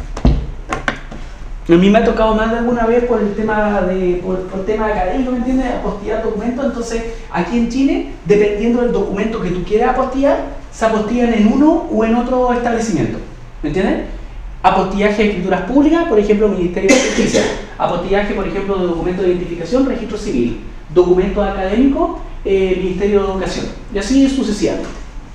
[SPEAKER 1] A mí me ha tocado más de alguna vez por el tema tema académico, ¿me entiendes? Apostillar documentos. Entonces, aquí en Chile, dependiendo del documento que tú quieras apostillar, se apostillan en uno o en otro establecimiento. ¿Me entiendes? Apostillaje de escrituras públicas, por ejemplo, Ministerio de Justicia. Apostillaje, por ejemplo, de documento de identificación, registro civil. Documentos académicos, Ministerio de Educación. Y así sucesivamente.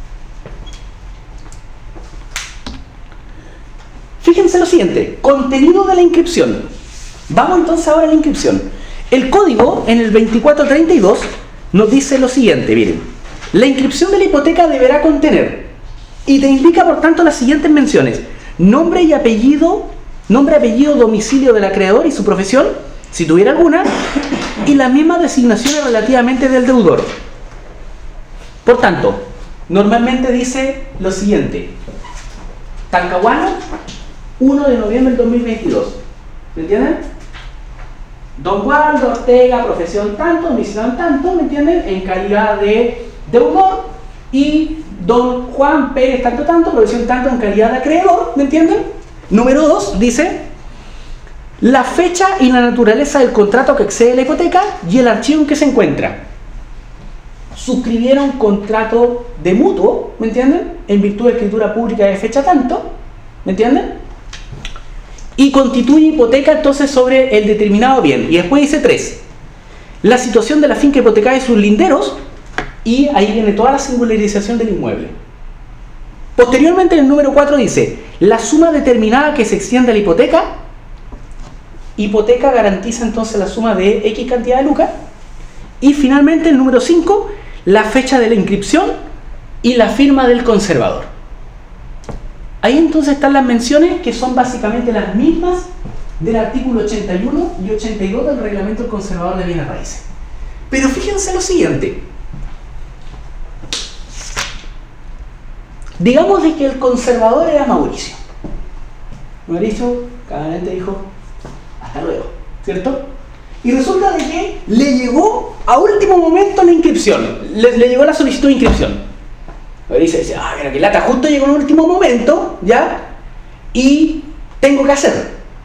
[SPEAKER 1] Fíjense lo siguiente, contenido de la inscripción. Vamos entonces ahora a la inscripción. El código en el 2432 nos dice lo siguiente, miren. La inscripción de la hipoteca deberá contener, y te indica por tanto las siguientes menciones: nombre y apellido, domicilio del acreedor y su profesión, si tuviera alguna, y las mismas designaciones relativamente del deudor. Por tanto, normalmente dice lo siguiente: Talcahuano, 1 de noviembre del 2022. ¿Me entienden? Don Waldo Ortega, profesión tanto, domicilio tanto, ¿me entienden? En calidad de deudor, y don Juan Pérez tanto, provisión tanto en calidad de acreedor, ¿me entienden? Número 2 dice la fecha y la naturaleza del contrato que excede la hipoteca y el archivo en que se encuentra. Suscribieron contrato de mutuo, ¿me entienden? En virtud de escritura pública de fecha tanto, ¿me entienden? Y constituye hipoteca entonces sobre el determinado bien. Y después dice 3. La situación de la finca hipotecada y sus linderos, y ahí viene toda la singularización del inmueble. Posteriormente en el número 4 dice la suma determinada que se extiende a la hipoteca garantiza entonces la suma de X cantidad de lucas. Y finalmente el número 5, la fecha de la inscripción y la firma del conservador. Ahí entonces están las menciones que son básicamente las mismas del artículo 81 y 82 del reglamento del conservador de bienes raíces. Pero fíjense lo siguiente. Digamos de que el conservador era Mauricio. Mauricio claramente dijo hasta luego, ¿cierto? Y resulta de que le llegó a último momento la inscripción, le llegó la solicitud de inscripción. Mauricio dice, mira que lata, justo llegó en el último momento, ¿ya? Y tengo que hacerlo.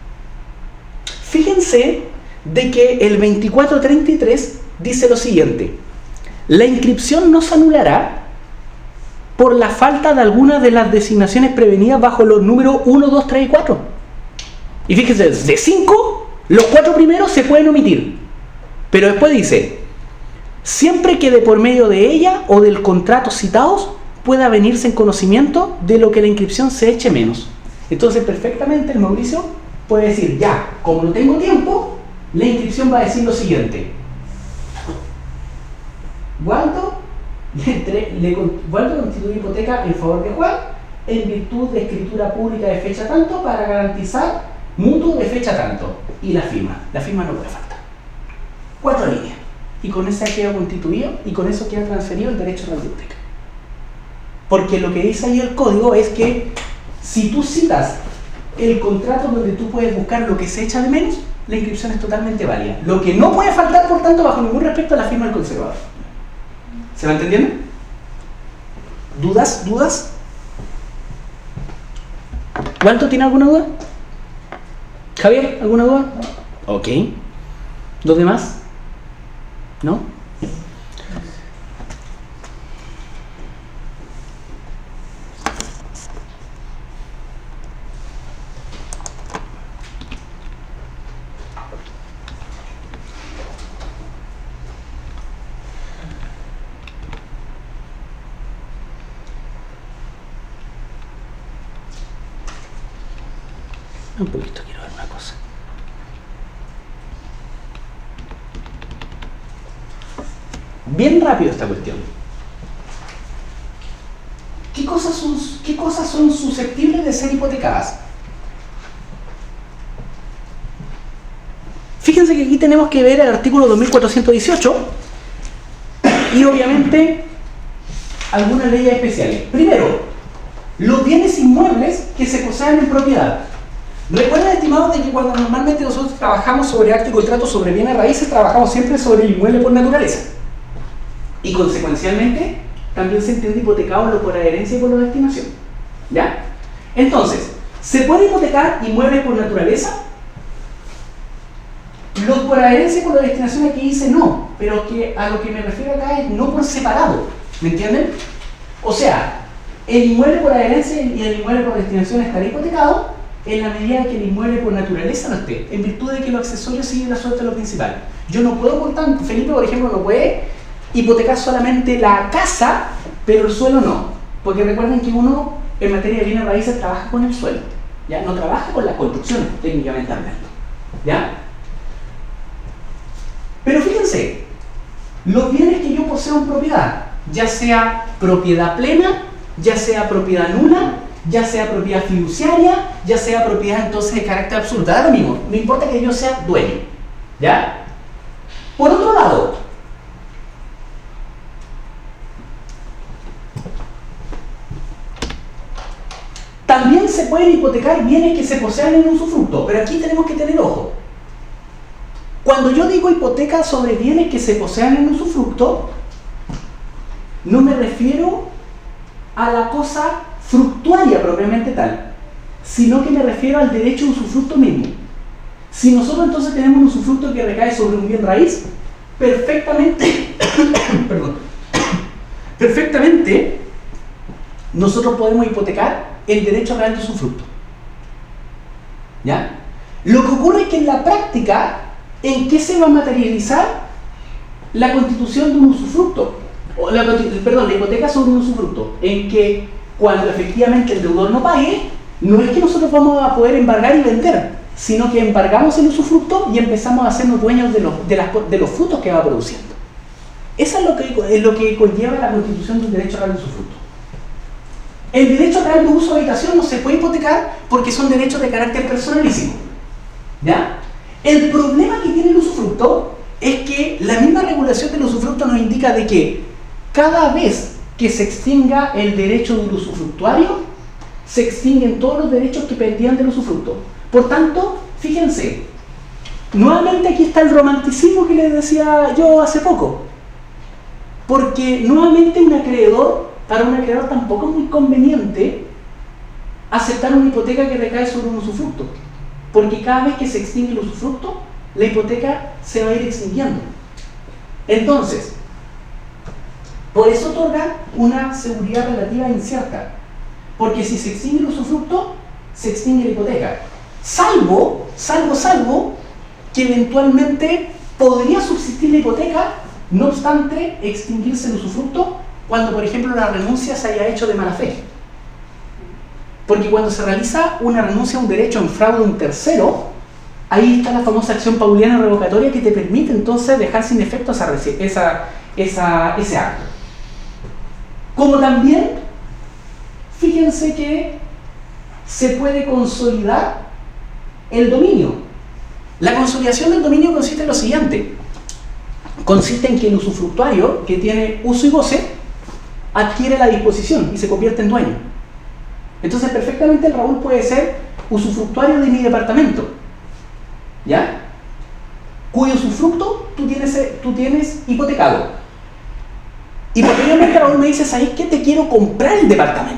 [SPEAKER 1] Fíjense de que el 2433 dice lo siguiente: la inscripción no se anulará por la falta de alguna de las designaciones prevenidas bajo los números 1, 2, 3 y 4. Y fíjense, de 5, los 4 primeros se pueden omitir. Pero después dice, siempre que de por medio de ella o del contrato citados pueda venirse en conocimiento de lo que la inscripción se eche menos. Entonces perfectamente el Mauricio puede decir, ya, como no tengo tiempo, la inscripción va a decir lo siguiente: Waldo constituye hipoteca en favor de Juan en virtud de escritura pública de fecha tanto para garantizar mutuo de fecha tanto. Y la firma no puede faltar. 4 líneas. Y con esa queda constituido y con eso queda transferido el derecho a la hipoteca. Porque lo que dice ahí el código es que si tú citas el contrato donde tú puedes buscar lo que se echa de menos, la inscripción es totalmente válida. Lo que no puede faltar, por tanto, bajo ningún respecto, es la firma del conservador. ¿Se va entendiendo? ¿Dudas? ¿Cuánto tiene alguna duda? ¿Javier, alguna duda? Ok. ¿Los demás? ¿No? Un poquito, quiero ver una cosa. Bien rápido esta cuestión. ¿Qué cosas son susceptibles de ser hipotecadas? Fíjense que aquí tenemos que ver el artículo 2418 y obviamente algunas leyes especiales. Primero, los bienes inmuebles que se posean en propiedad. Recuerden, estimados, de que cuando normalmente nosotros trabajamos sobre acto y contrato sobre bienes raíces, trabajamos siempre sobre el inmueble por naturaleza. Y consecuencialmente, también se entiende hipotecado lo por adherencia y por la destinación. ¿Ya? Entonces, ¿se puede hipotecar inmuebles por naturaleza? Los por adherencia y por la destinación aquí dice no, pero que a lo que me refiero acá es no por separado. ¿Me entienden? O sea, el inmueble por adherencia y el inmueble por destinación estará hipotecado en la medida que el inmueble por naturaleza no esté, en virtud de que los accesorios siguen la suerte de lo principal. Yo no puedo, por tanto, Felipe, por ejemplo, no puede hipotecar solamente la casa, pero el suelo no. Porque recuerden que uno, en materia de bienes raíces, trabaja con el suelo. ¿Ya? No trabaja con las construcciones, técnicamente hablando. ¿Ya? Pero fíjense, los bienes que yo poseo en propiedad, ya sea propiedad plena, ya sea propiedad nula, ya sea propiedad fiduciaria, ya sea propiedad entonces de carácter absoluto, da lo mismo, no importa que yo sea dueño. ¿Ya? Por otro lado, también se pueden hipotecar bienes que se posean en usufructo, pero aquí tenemos que tener ojo. Cuando yo digo hipoteca sobre bienes que se posean en usufructo, no me refiero a la cosa fructuaria propiamente tal, sino que me refiero al derecho de usufructo mismo. Si nosotros entonces tenemos un usufructo que recae sobre un bien raíz, perfectamente, perdón, perfectamente nosotros podemos hipotecar el derecho real de usufructo. ¿Ya? Lo que ocurre es que en la práctica, ¿en qué se va a materializar la constitución de un usufructo? O la hipoteca sobre un usufructo, en que cuando efectivamente el deudor no pague, no es que nosotros vamos a poder embargar y vender, sino que embargamos el usufructo y empezamos a hacernos dueños de los frutos que va produciendo. Eso es lo que conlleva la constitución de un derecho real de usufructo. El derecho real de uso de habitación no se puede hipotecar porque son derechos de carácter personalísimo. ¿Ya? El problema que tiene el usufructo es que la misma regulación del usufructo nos indica de que cada vez que se extinga el derecho del usufructuario, se extinguen todos los derechos que pendían del usufructo. Por tanto, fíjense, nuevamente aquí está el romanticismo que les decía yo hace poco. Porque nuevamente para un acreedor tampoco es muy conveniente aceptar una hipoteca que recae sobre un usufructo. Porque cada vez que se extingue el usufructo, la hipoteca se va a ir extinguiendo. Entonces, por eso otorga una seguridad relativa incierta. Porque si se extingue el usufructo, se extingue la hipoteca. Salvo que eventualmente podría subsistir la hipoteca, no obstante extinguirse el usufructo, cuando por ejemplo la renuncia se haya hecho de mala fe. Porque cuando se realiza una renuncia a un derecho en fraude a un tercero, ahí está la famosa acción pauliana revocatoria que te permite entonces dejar sin efecto ese acto. Como también, fíjense que se puede consolidar el dominio. La consolidación del dominio consiste en lo siguiente. Consiste en que el usufructuario, que tiene uso y goce, adquiere la disposición y se convierte en dueño. Entonces, perfectamente el Raúl puede ser usufructuario de mi departamento, ¿ya? Cuyo usufructo tú tienes hipotecado. Y posteriormente Raúl me dice, ¿sabes qué? Te quiero comprar el departamento.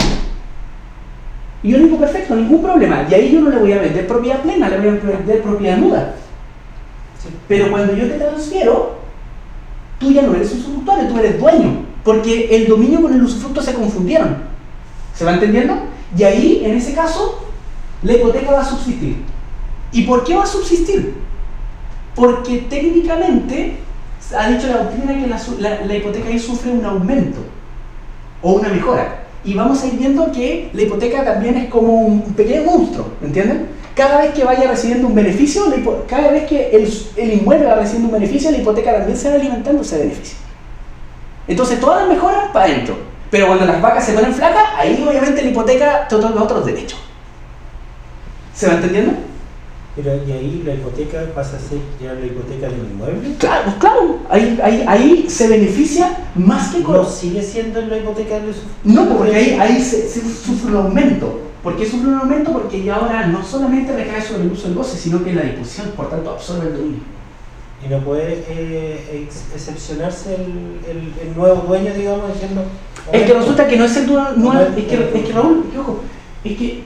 [SPEAKER 1] Y yo le digo, perfecto, ningún problema. Y ahí yo no le voy a vender propiedad plena, le voy a vender propiedad nuda. Pero cuando yo te transfiero, tú ya no eres usufructuario, tú eres dueño. Porque el dominio con el usufructo se confundieron. ¿Se va entendiendo? Y ahí, en ese caso, la hipoteca va a subsistir. ¿Y por qué va a subsistir? Porque técnicamente ha dicho la doctrina que la hipoteca ahí sufre un aumento o una mejora. Y vamos a ir viendo que la hipoteca también es como un pequeño monstruo, ¿entienden? Cada vez que vaya recibiendo un beneficio, cada vez que el inmueble va recibiendo un beneficio, la hipoteca también se va alimentando ese beneficio. Entonces todas las mejoras para adentro. Pero cuando las vacas se ponen flacas, ahí obviamente la hipoteca te otorga otros derechos. ¿Se va entendiendo?
[SPEAKER 6] Pero y ahí la hipoteca pasa a ser ya la hipoteca del inmueble.
[SPEAKER 1] Claro, claro. Ahí se beneficia más que con...
[SPEAKER 6] ¿No sigue siendo la hipoteca del usufructo?
[SPEAKER 1] No, porque ahí se sufre un aumento. ¿Por qué sufre un aumento? Porque ya ahora no solamente recae sobre el uso del goce, sino que la disposición, por tanto, absorbe el dominio.
[SPEAKER 6] Y no puede excepcionarse el nuevo dueño, digamos, diciendo...
[SPEAKER 1] Es que resulta que no es el nuevo... Es que Raúl, ojo, es que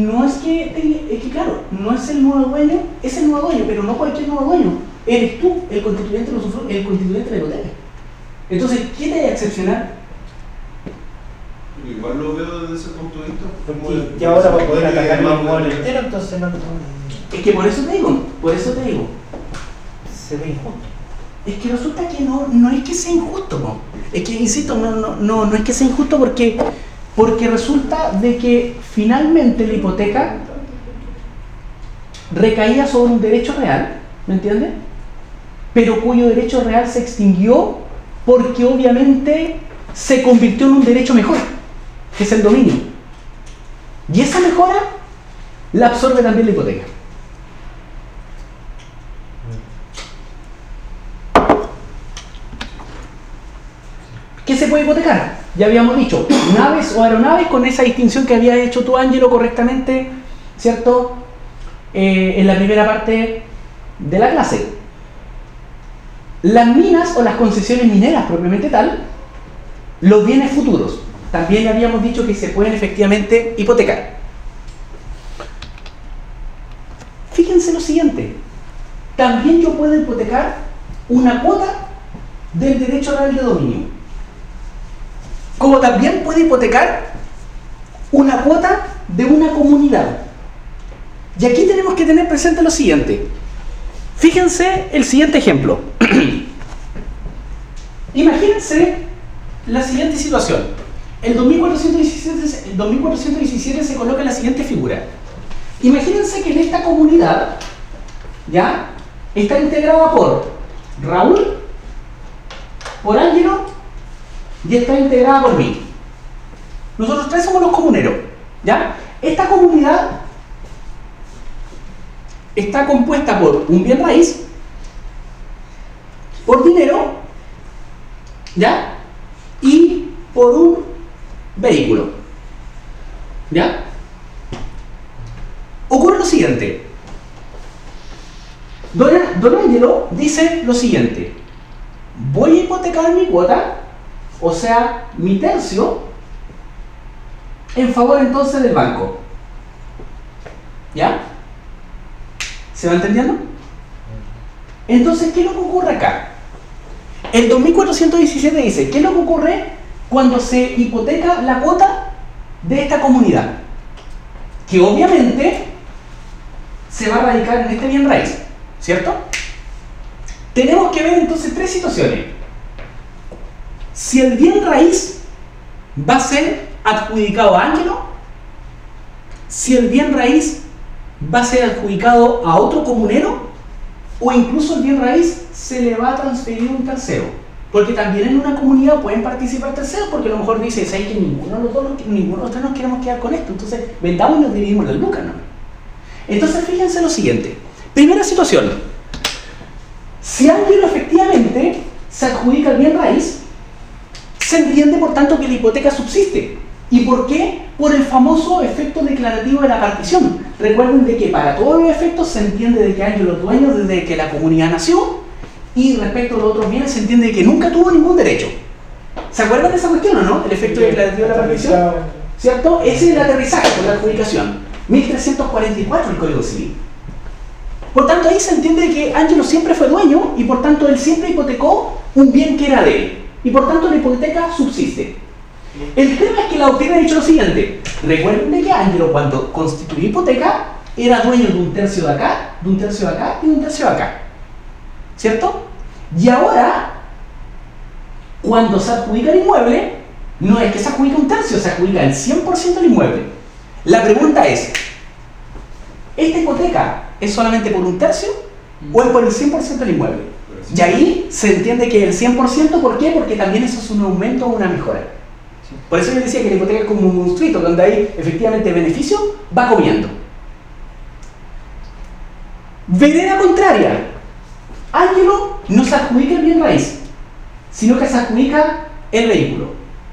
[SPEAKER 1] claro, no es el nuevo dueño, es el nuevo dueño, pero no cualquier nuevo dueño. Eres tú el constituyente de la hipoteca. Entonces, ¿quién te va a excepcionar?
[SPEAKER 2] Igual lo veo desde ese punto de vista.
[SPEAKER 6] Porque ya ahora va a poder atacar el inmueble entero, entonces no...
[SPEAKER 1] Es que por eso te digo.
[SPEAKER 6] Se ve injusto.
[SPEAKER 1] Es que resulta que no es que sea injusto, ¿no? Es que, insisto, no es que sea injusto porque resulta de que finalmente la hipoteca recaía sobre un derecho real, ¿me entiendes? Pero cuyo derecho real se extinguió porque obviamente se convirtió en un derecho mejor, que es el dominio. Y esa mejora la absorbe también la hipoteca. ¿Qué se puede hipotecar? Ya habíamos dicho, naves o aeronaves, con esa distinción que había hecho tú, Ángelo, correctamente, ¿cierto? En la primera parte de la clase. Las minas o las concesiones mineras propiamente tal, los bienes futuros. también habíamos dicho que se pueden efectivamente hipotecar. Fíjense lo siguiente, también yo puedo hipotecar una cuota del derecho real de dominio, como también puedo hipotecar una cuota de una comunidad. Y aquí tenemos que tener presente lo siguiente. Fíjense el siguiente ejemplo. Imagínense la siguiente situación. El 2417 se coloca en la siguiente figura. Imagínense que en esta comunidad, ¿ya?, está integrada por Raúl, por Ángelo y está integrada por mí. Nosotros tres somos los comuneros, ¿ya? Esta comunidad está compuesta por un bien raíz, por dinero, ¿ya?, y por un vehículo, ¿ya? Ocurre lo siguiente. Don Ángelo dice lo siguiente: voy a hipotecar mi cuota, o sea, mi tercio, en favor entonces del banco. ¿Ya? ¿Se va entendiendo? Entonces, ¿qué es lo que ocurre acá? El 2417 dice, ¿qué es lo que ocurre cuando se hipoteca la cuota de esta comunidad? Que obviamente se va a radicar en este bien raíz, ¿cierto? Tenemos que ver entonces tres situaciones. Si el bien raíz va a ser adjudicado a Ángelo, si el bien raíz va a ser adjudicado a otro comunero, o incluso el bien raíz se le va a transferir a un tercero, porque también en una comunidad pueden participar terceros, porque a lo mejor dice, ¿sabes que ninguno de los tres nos queremos quedar con esto? Entonces vendamos y nos dividimos las lucas, ¿no? Entonces fíjense lo siguiente. Primera situación: si Ángelo efectivamente se adjudica el bien raíz, se entiende por tanto que la hipoteca subsiste. ¿Y por qué? Por el famoso efecto declarativo de la partición. Recuerden de que para todos los efectos se entiende de que Ángelo es dueño desde que la comunidad nació, y respecto a los otros bienes se entiende de que nunca tuvo ningún derecho. ¿Se acuerdan de esa cuestión o no? El efecto declarativo de la partición, ¿cierto? Ese es el aterrizaje con la adjudicación. 1344 el Código Civil. Por tanto, ahí se entiende que Ángelo siempre fue dueño y por tanto él siempre hipotecó un bien que era de él. Y por tanto la hipoteca subsiste. El tema es que la doctrina ha dicho lo siguiente. Recuerden de que Ángelo, cuando constituyó hipoteca, era dueño de un tercio de acá, de un tercio de acá y de un tercio de acá, ¿cierto? Y ahora, cuando se adjudica el inmueble, no es que se adjudica un tercio, se adjudica el 100% del inmueble. La pregunta es, ¿esta hipoteca es solamente por un tercio o es por el 100% del inmueble? Y ahí se entiende que el 100%, ¿por qué? Porque también eso es un aumento o una mejora. Por eso yo decía que la hipoteca es como un monstruito, donde hay efectivamente beneficio, va comiendo. Vereda contraria. Ángelo no se adjudica el bien raíz, sino que se adjudica el vehículo.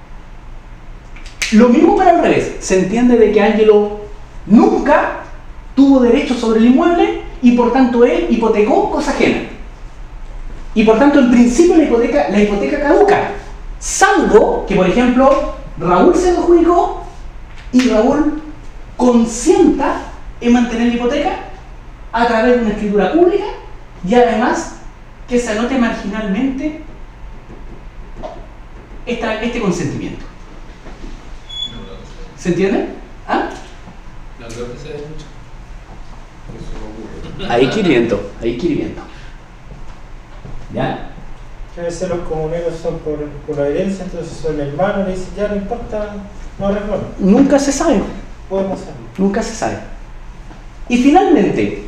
[SPEAKER 1] Lo mismo para el revés. Se entiende de que Ángelo nunca tuvo derecho sobre el inmueble y por tanto él hipotecó cosa ajena. Y por tanto en principio la hipoteca caduca. Salvo que, por ejemplo, Raúl se lo adjudicó y Raúl consienta en mantener la hipoteca a través de una escritura pública y además que se anote marginalmente este consentimiento. ¿Se entiende? ¿Ah? Ahí quiriendo. ¿Ya?
[SPEAKER 6] A veces los comuneros son por la herencia, entonces son hermanos, le dicen, ya no importa, no arreglamos.
[SPEAKER 1] Nunca se sabe.
[SPEAKER 6] Podemos hacerlo.
[SPEAKER 1] Nunca se sabe. Y finalmente,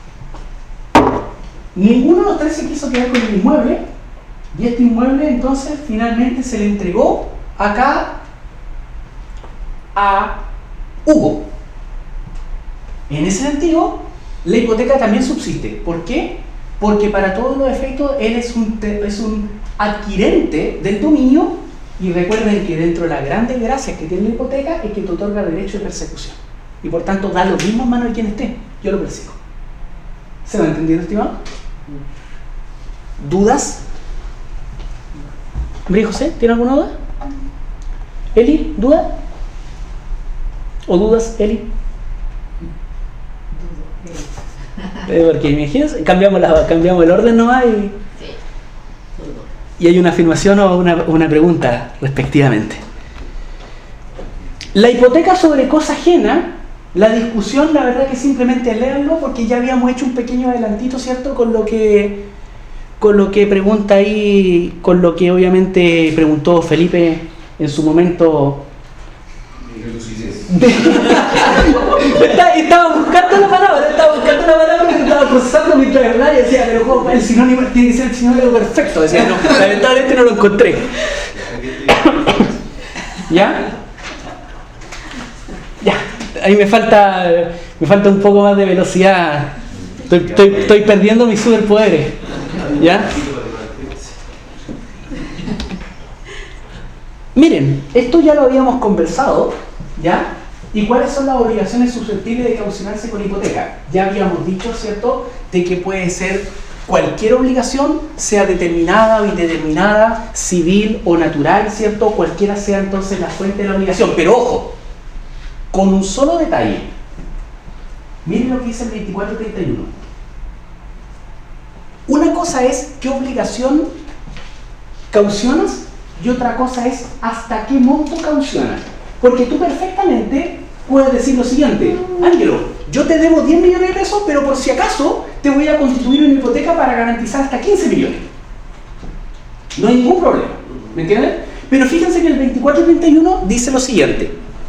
[SPEAKER 1] ninguno de los tres se quiso quedar con el inmueble, y este inmueble entonces finalmente se le entregó acá a Hugo. En ese sentido, la hipoteca también subsiste. ¿Por qué? Porque para todos los efectos él es un adquirente del dominio, y recuerden que dentro de las grandes gracias que tiene la hipoteca es que te otorga derecho de persecución y por tanto da lo mismo en manos de quien esté. Yo lo persigo. ¿Se va entendiendo, estimado? ¿Dudas? María José, ¿tiene alguna duda? ¿Eli? ¿Duda? ¿O dudas, Eli? Porque imagínense, cambiamos el orden nomás y hay una afirmación o una pregunta respectivamente. La hipoteca sobre cosa ajena, la discusión, la verdad que simplemente léanlo porque ya habíamos hecho un pequeño adelantito, ¿cierto? Con lo que pregunta ahí, con lo que obviamente preguntó Felipe en su momento. Estaba buscando la palabra, que estaba procesando mientras hablaba y decía, pero ¿cómo? El sinónimo tiene que ser el sinónimo perfecto. Decía, no, lamentablemente no lo encontré. ¿Ya? Ya, ahí me falta un poco más de velocidad. Estoy perdiendo mis superpoderes. ¿Ya? Miren, esto ya lo habíamos conversado, ¿ya? ¿Y cuáles son las obligaciones susceptibles de caucionarse con hipoteca? Ya habíamos dicho, ¿cierto?, de que puede ser cualquier obligación, sea determinada o indeterminada, civil o natural, ¿cierto? Cualquiera sea entonces la fuente de la obligación. Pero ojo, con un solo detalle. Miren lo que dice el 2431. Una cosa es qué obligación caucionas y otra cosa es hasta qué monto caucionas. Porque tú perfectamente puedes decir lo siguiente: Ángelo, yo te debo 10 millones de pesos, pero por si acaso te voy a constituir una hipoteca para garantizar hasta 15 millones. No hay ningún problema, ¿me entienden? Pero fíjense que el 2431 dice lo siguiente: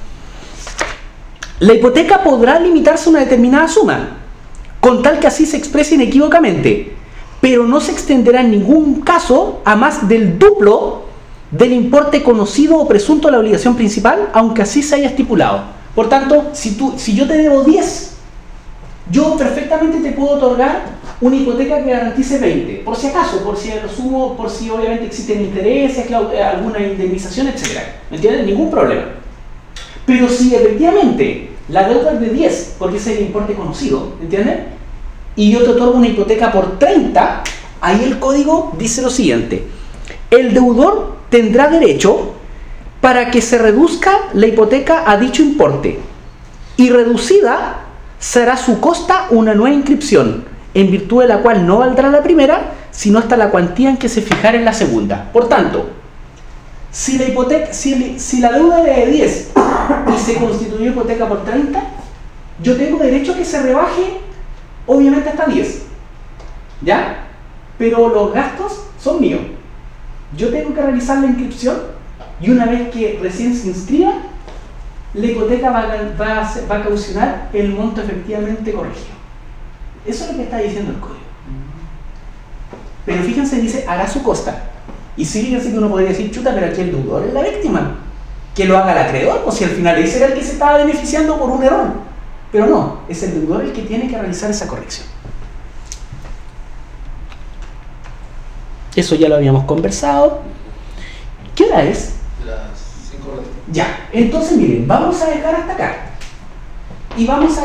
[SPEAKER 1] la hipoteca podrá limitarse a una determinada suma, con tal que así se exprese inequívocamente, pero no se extenderá en ningún caso a más del duplo del importe conocido o presunto de la obligación principal, aunque así se haya estipulado. Por tanto, si yo te debo 10, yo perfectamente te puedo otorgar una hipoteca que garantice 20, por si acaso, por si lo sumo, por si obviamente existen intereses, alguna indemnización, etc. ¿Me entienden? Ningún problema. Pero si efectivamente la deuda es de 10, porque ese es el importe conocido, ¿entienden? Y yo te otorgo una hipoteca por 30, ahí el código dice lo siguiente: el deudor tendrá derecho para que se reduzca la hipoteca a dicho importe, y reducida será su costa una nueva inscripción, en virtud de la cual no valdrá la primera, sino hasta la cuantía en que se fijara en la segunda. Por tanto, si la deuda es de 10 y se constituyó hipoteca por 30, yo tengo derecho a que se rebaje, obviamente, hasta 10. ¿Ya? Pero los gastos son míos. Yo tengo que realizar la inscripción y una vez que recién se inscriba, la hipoteca va a caucionar el monto efectivamente corregido. Eso es lo que está diciendo el código. Pero fíjense, dice, hará su costa. Y sí, fíjense que uno podría decir, chuta, pero aquí el deudor es la víctima. Que lo haga el acreedor, o si al final ese era el que se estaba beneficiando por un error. Pero no, es el deudor el que tiene que realizar esa corrección. Eso ya lo habíamos conversado. ¿Qué hora es?
[SPEAKER 4] Las 5 horas.
[SPEAKER 1] Ya, entonces miren, vamos a dejar hasta acá. Y vamos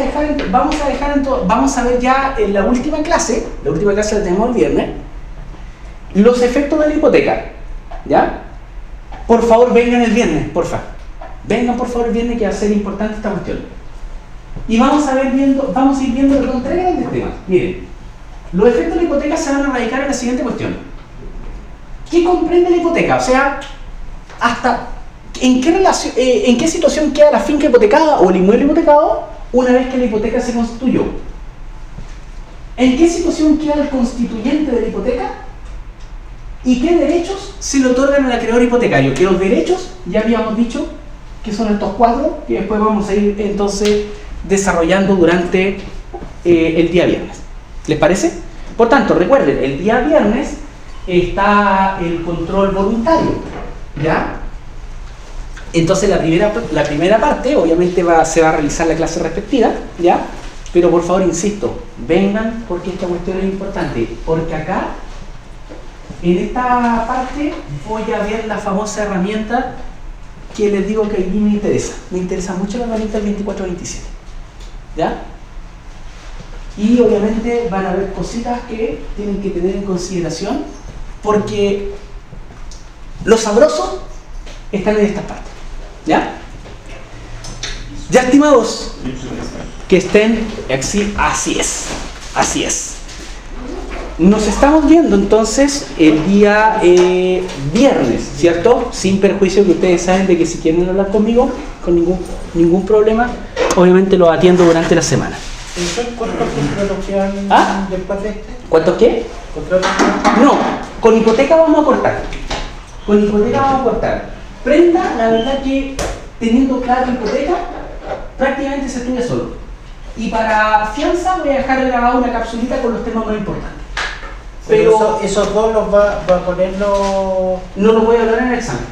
[SPEAKER 1] a ver ya en la última clase la tenemos el viernes, los efectos de la hipoteca. ¿Ya? Por favor, vengan el viernes, porfa. Vengan por favor el viernes, que va a ser importante esta cuestión. Y vamos a ir viendo los tres grandes temas. Miren, los efectos de la hipoteca se van a radicar en la siguiente cuestión. ¿Qué comprende la hipoteca? O sea, hasta en qué situación queda la finca hipotecada o el inmueble hipotecado una vez que la hipoteca se constituyó. ¿En qué situación queda el constituyente de la hipoteca? ¿Y qué derechos se le otorgan al acreedor hipotecario? Que los derechos, ya habíamos dicho, que son estos 4, que después vamos a ir entonces desarrollando durante el día viernes. ¿Les parece? Por tanto, recuerden, el día viernes está el control voluntario, ¿ya? Entonces la primera parte, obviamente se va a realizar la clase respectiva, ¿ya? Pero por favor, insisto, vengan porque esta cuestión es importante, porque acá, en esta parte, voy a ver la famosa herramienta que les digo que a mí me interesa mucho la herramienta del 2427, ¿ya? Y obviamente van a haber cositas que tienen que tener en consideración, porque los sabrosos están en esta parte. ¿Ya? Ya, estimados, que estén así es. Nos estamos viendo entonces el día viernes, ¿cierto? Sin perjuicio que ustedes saben de que si quieren hablar conmigo, con ningún problema, obviamente lo atiendo durante la semana.
[SPEAKER 6] ¿Cuántos contratos quedan
[SPEAKER 1] ¿Ah?
[SPEAKER 6] después de este?
[SPEAKER 1] ¿Cuántos qué?
[SPEAKER 6] ¿Contratos?
[SPEAKER 1] No, con hipoteca vamos a cortar. Prenda, la verdad que teniendo claro hipoteca, prácticamente se estudia solo. Y para fianza voy a dejar grabada una capsulita con los temas más importantes. Pero
[SPEAKER 6] esos dos los va a ponerlo.
[SPEAKER 1] no los voy a hablar en el examen.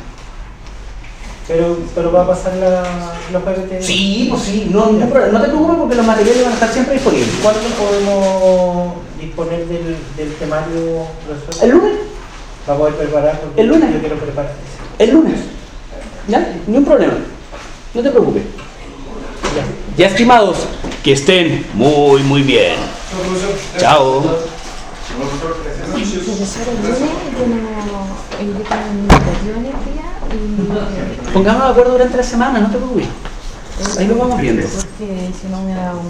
[SPEAKER 6] Pero va a pasar los PPT.
[SPEAKER 1] Sí, pues sí, no te preocupes porque los materiales van a estar siempre disponibles.
[SPEAKER 6] ¿Cuándo podemos disponer del temario, profesor?
[SPEAKER 1] ¿El lunes?
[SPEAKER 6] Va a poder preparar. Porque
[SPEAKER 1] ¿El lunes?
[SPEAKER 6] Yo quiero preparar.
[SPEAKER 1] El lunes. ¿Ya? Ni un problema. No te preocupes. Ya, estimados, que estén muy bien. Chao.
[SPEAKER 7] Profesor, el lunes yo no invito a mi invitación el día y
[SPEAKER 1] Pongámonos de acuerdo durante la semana, no te preocupes. Ahí lo vamos viendo.
[SPEAKER 7] porque si no me da un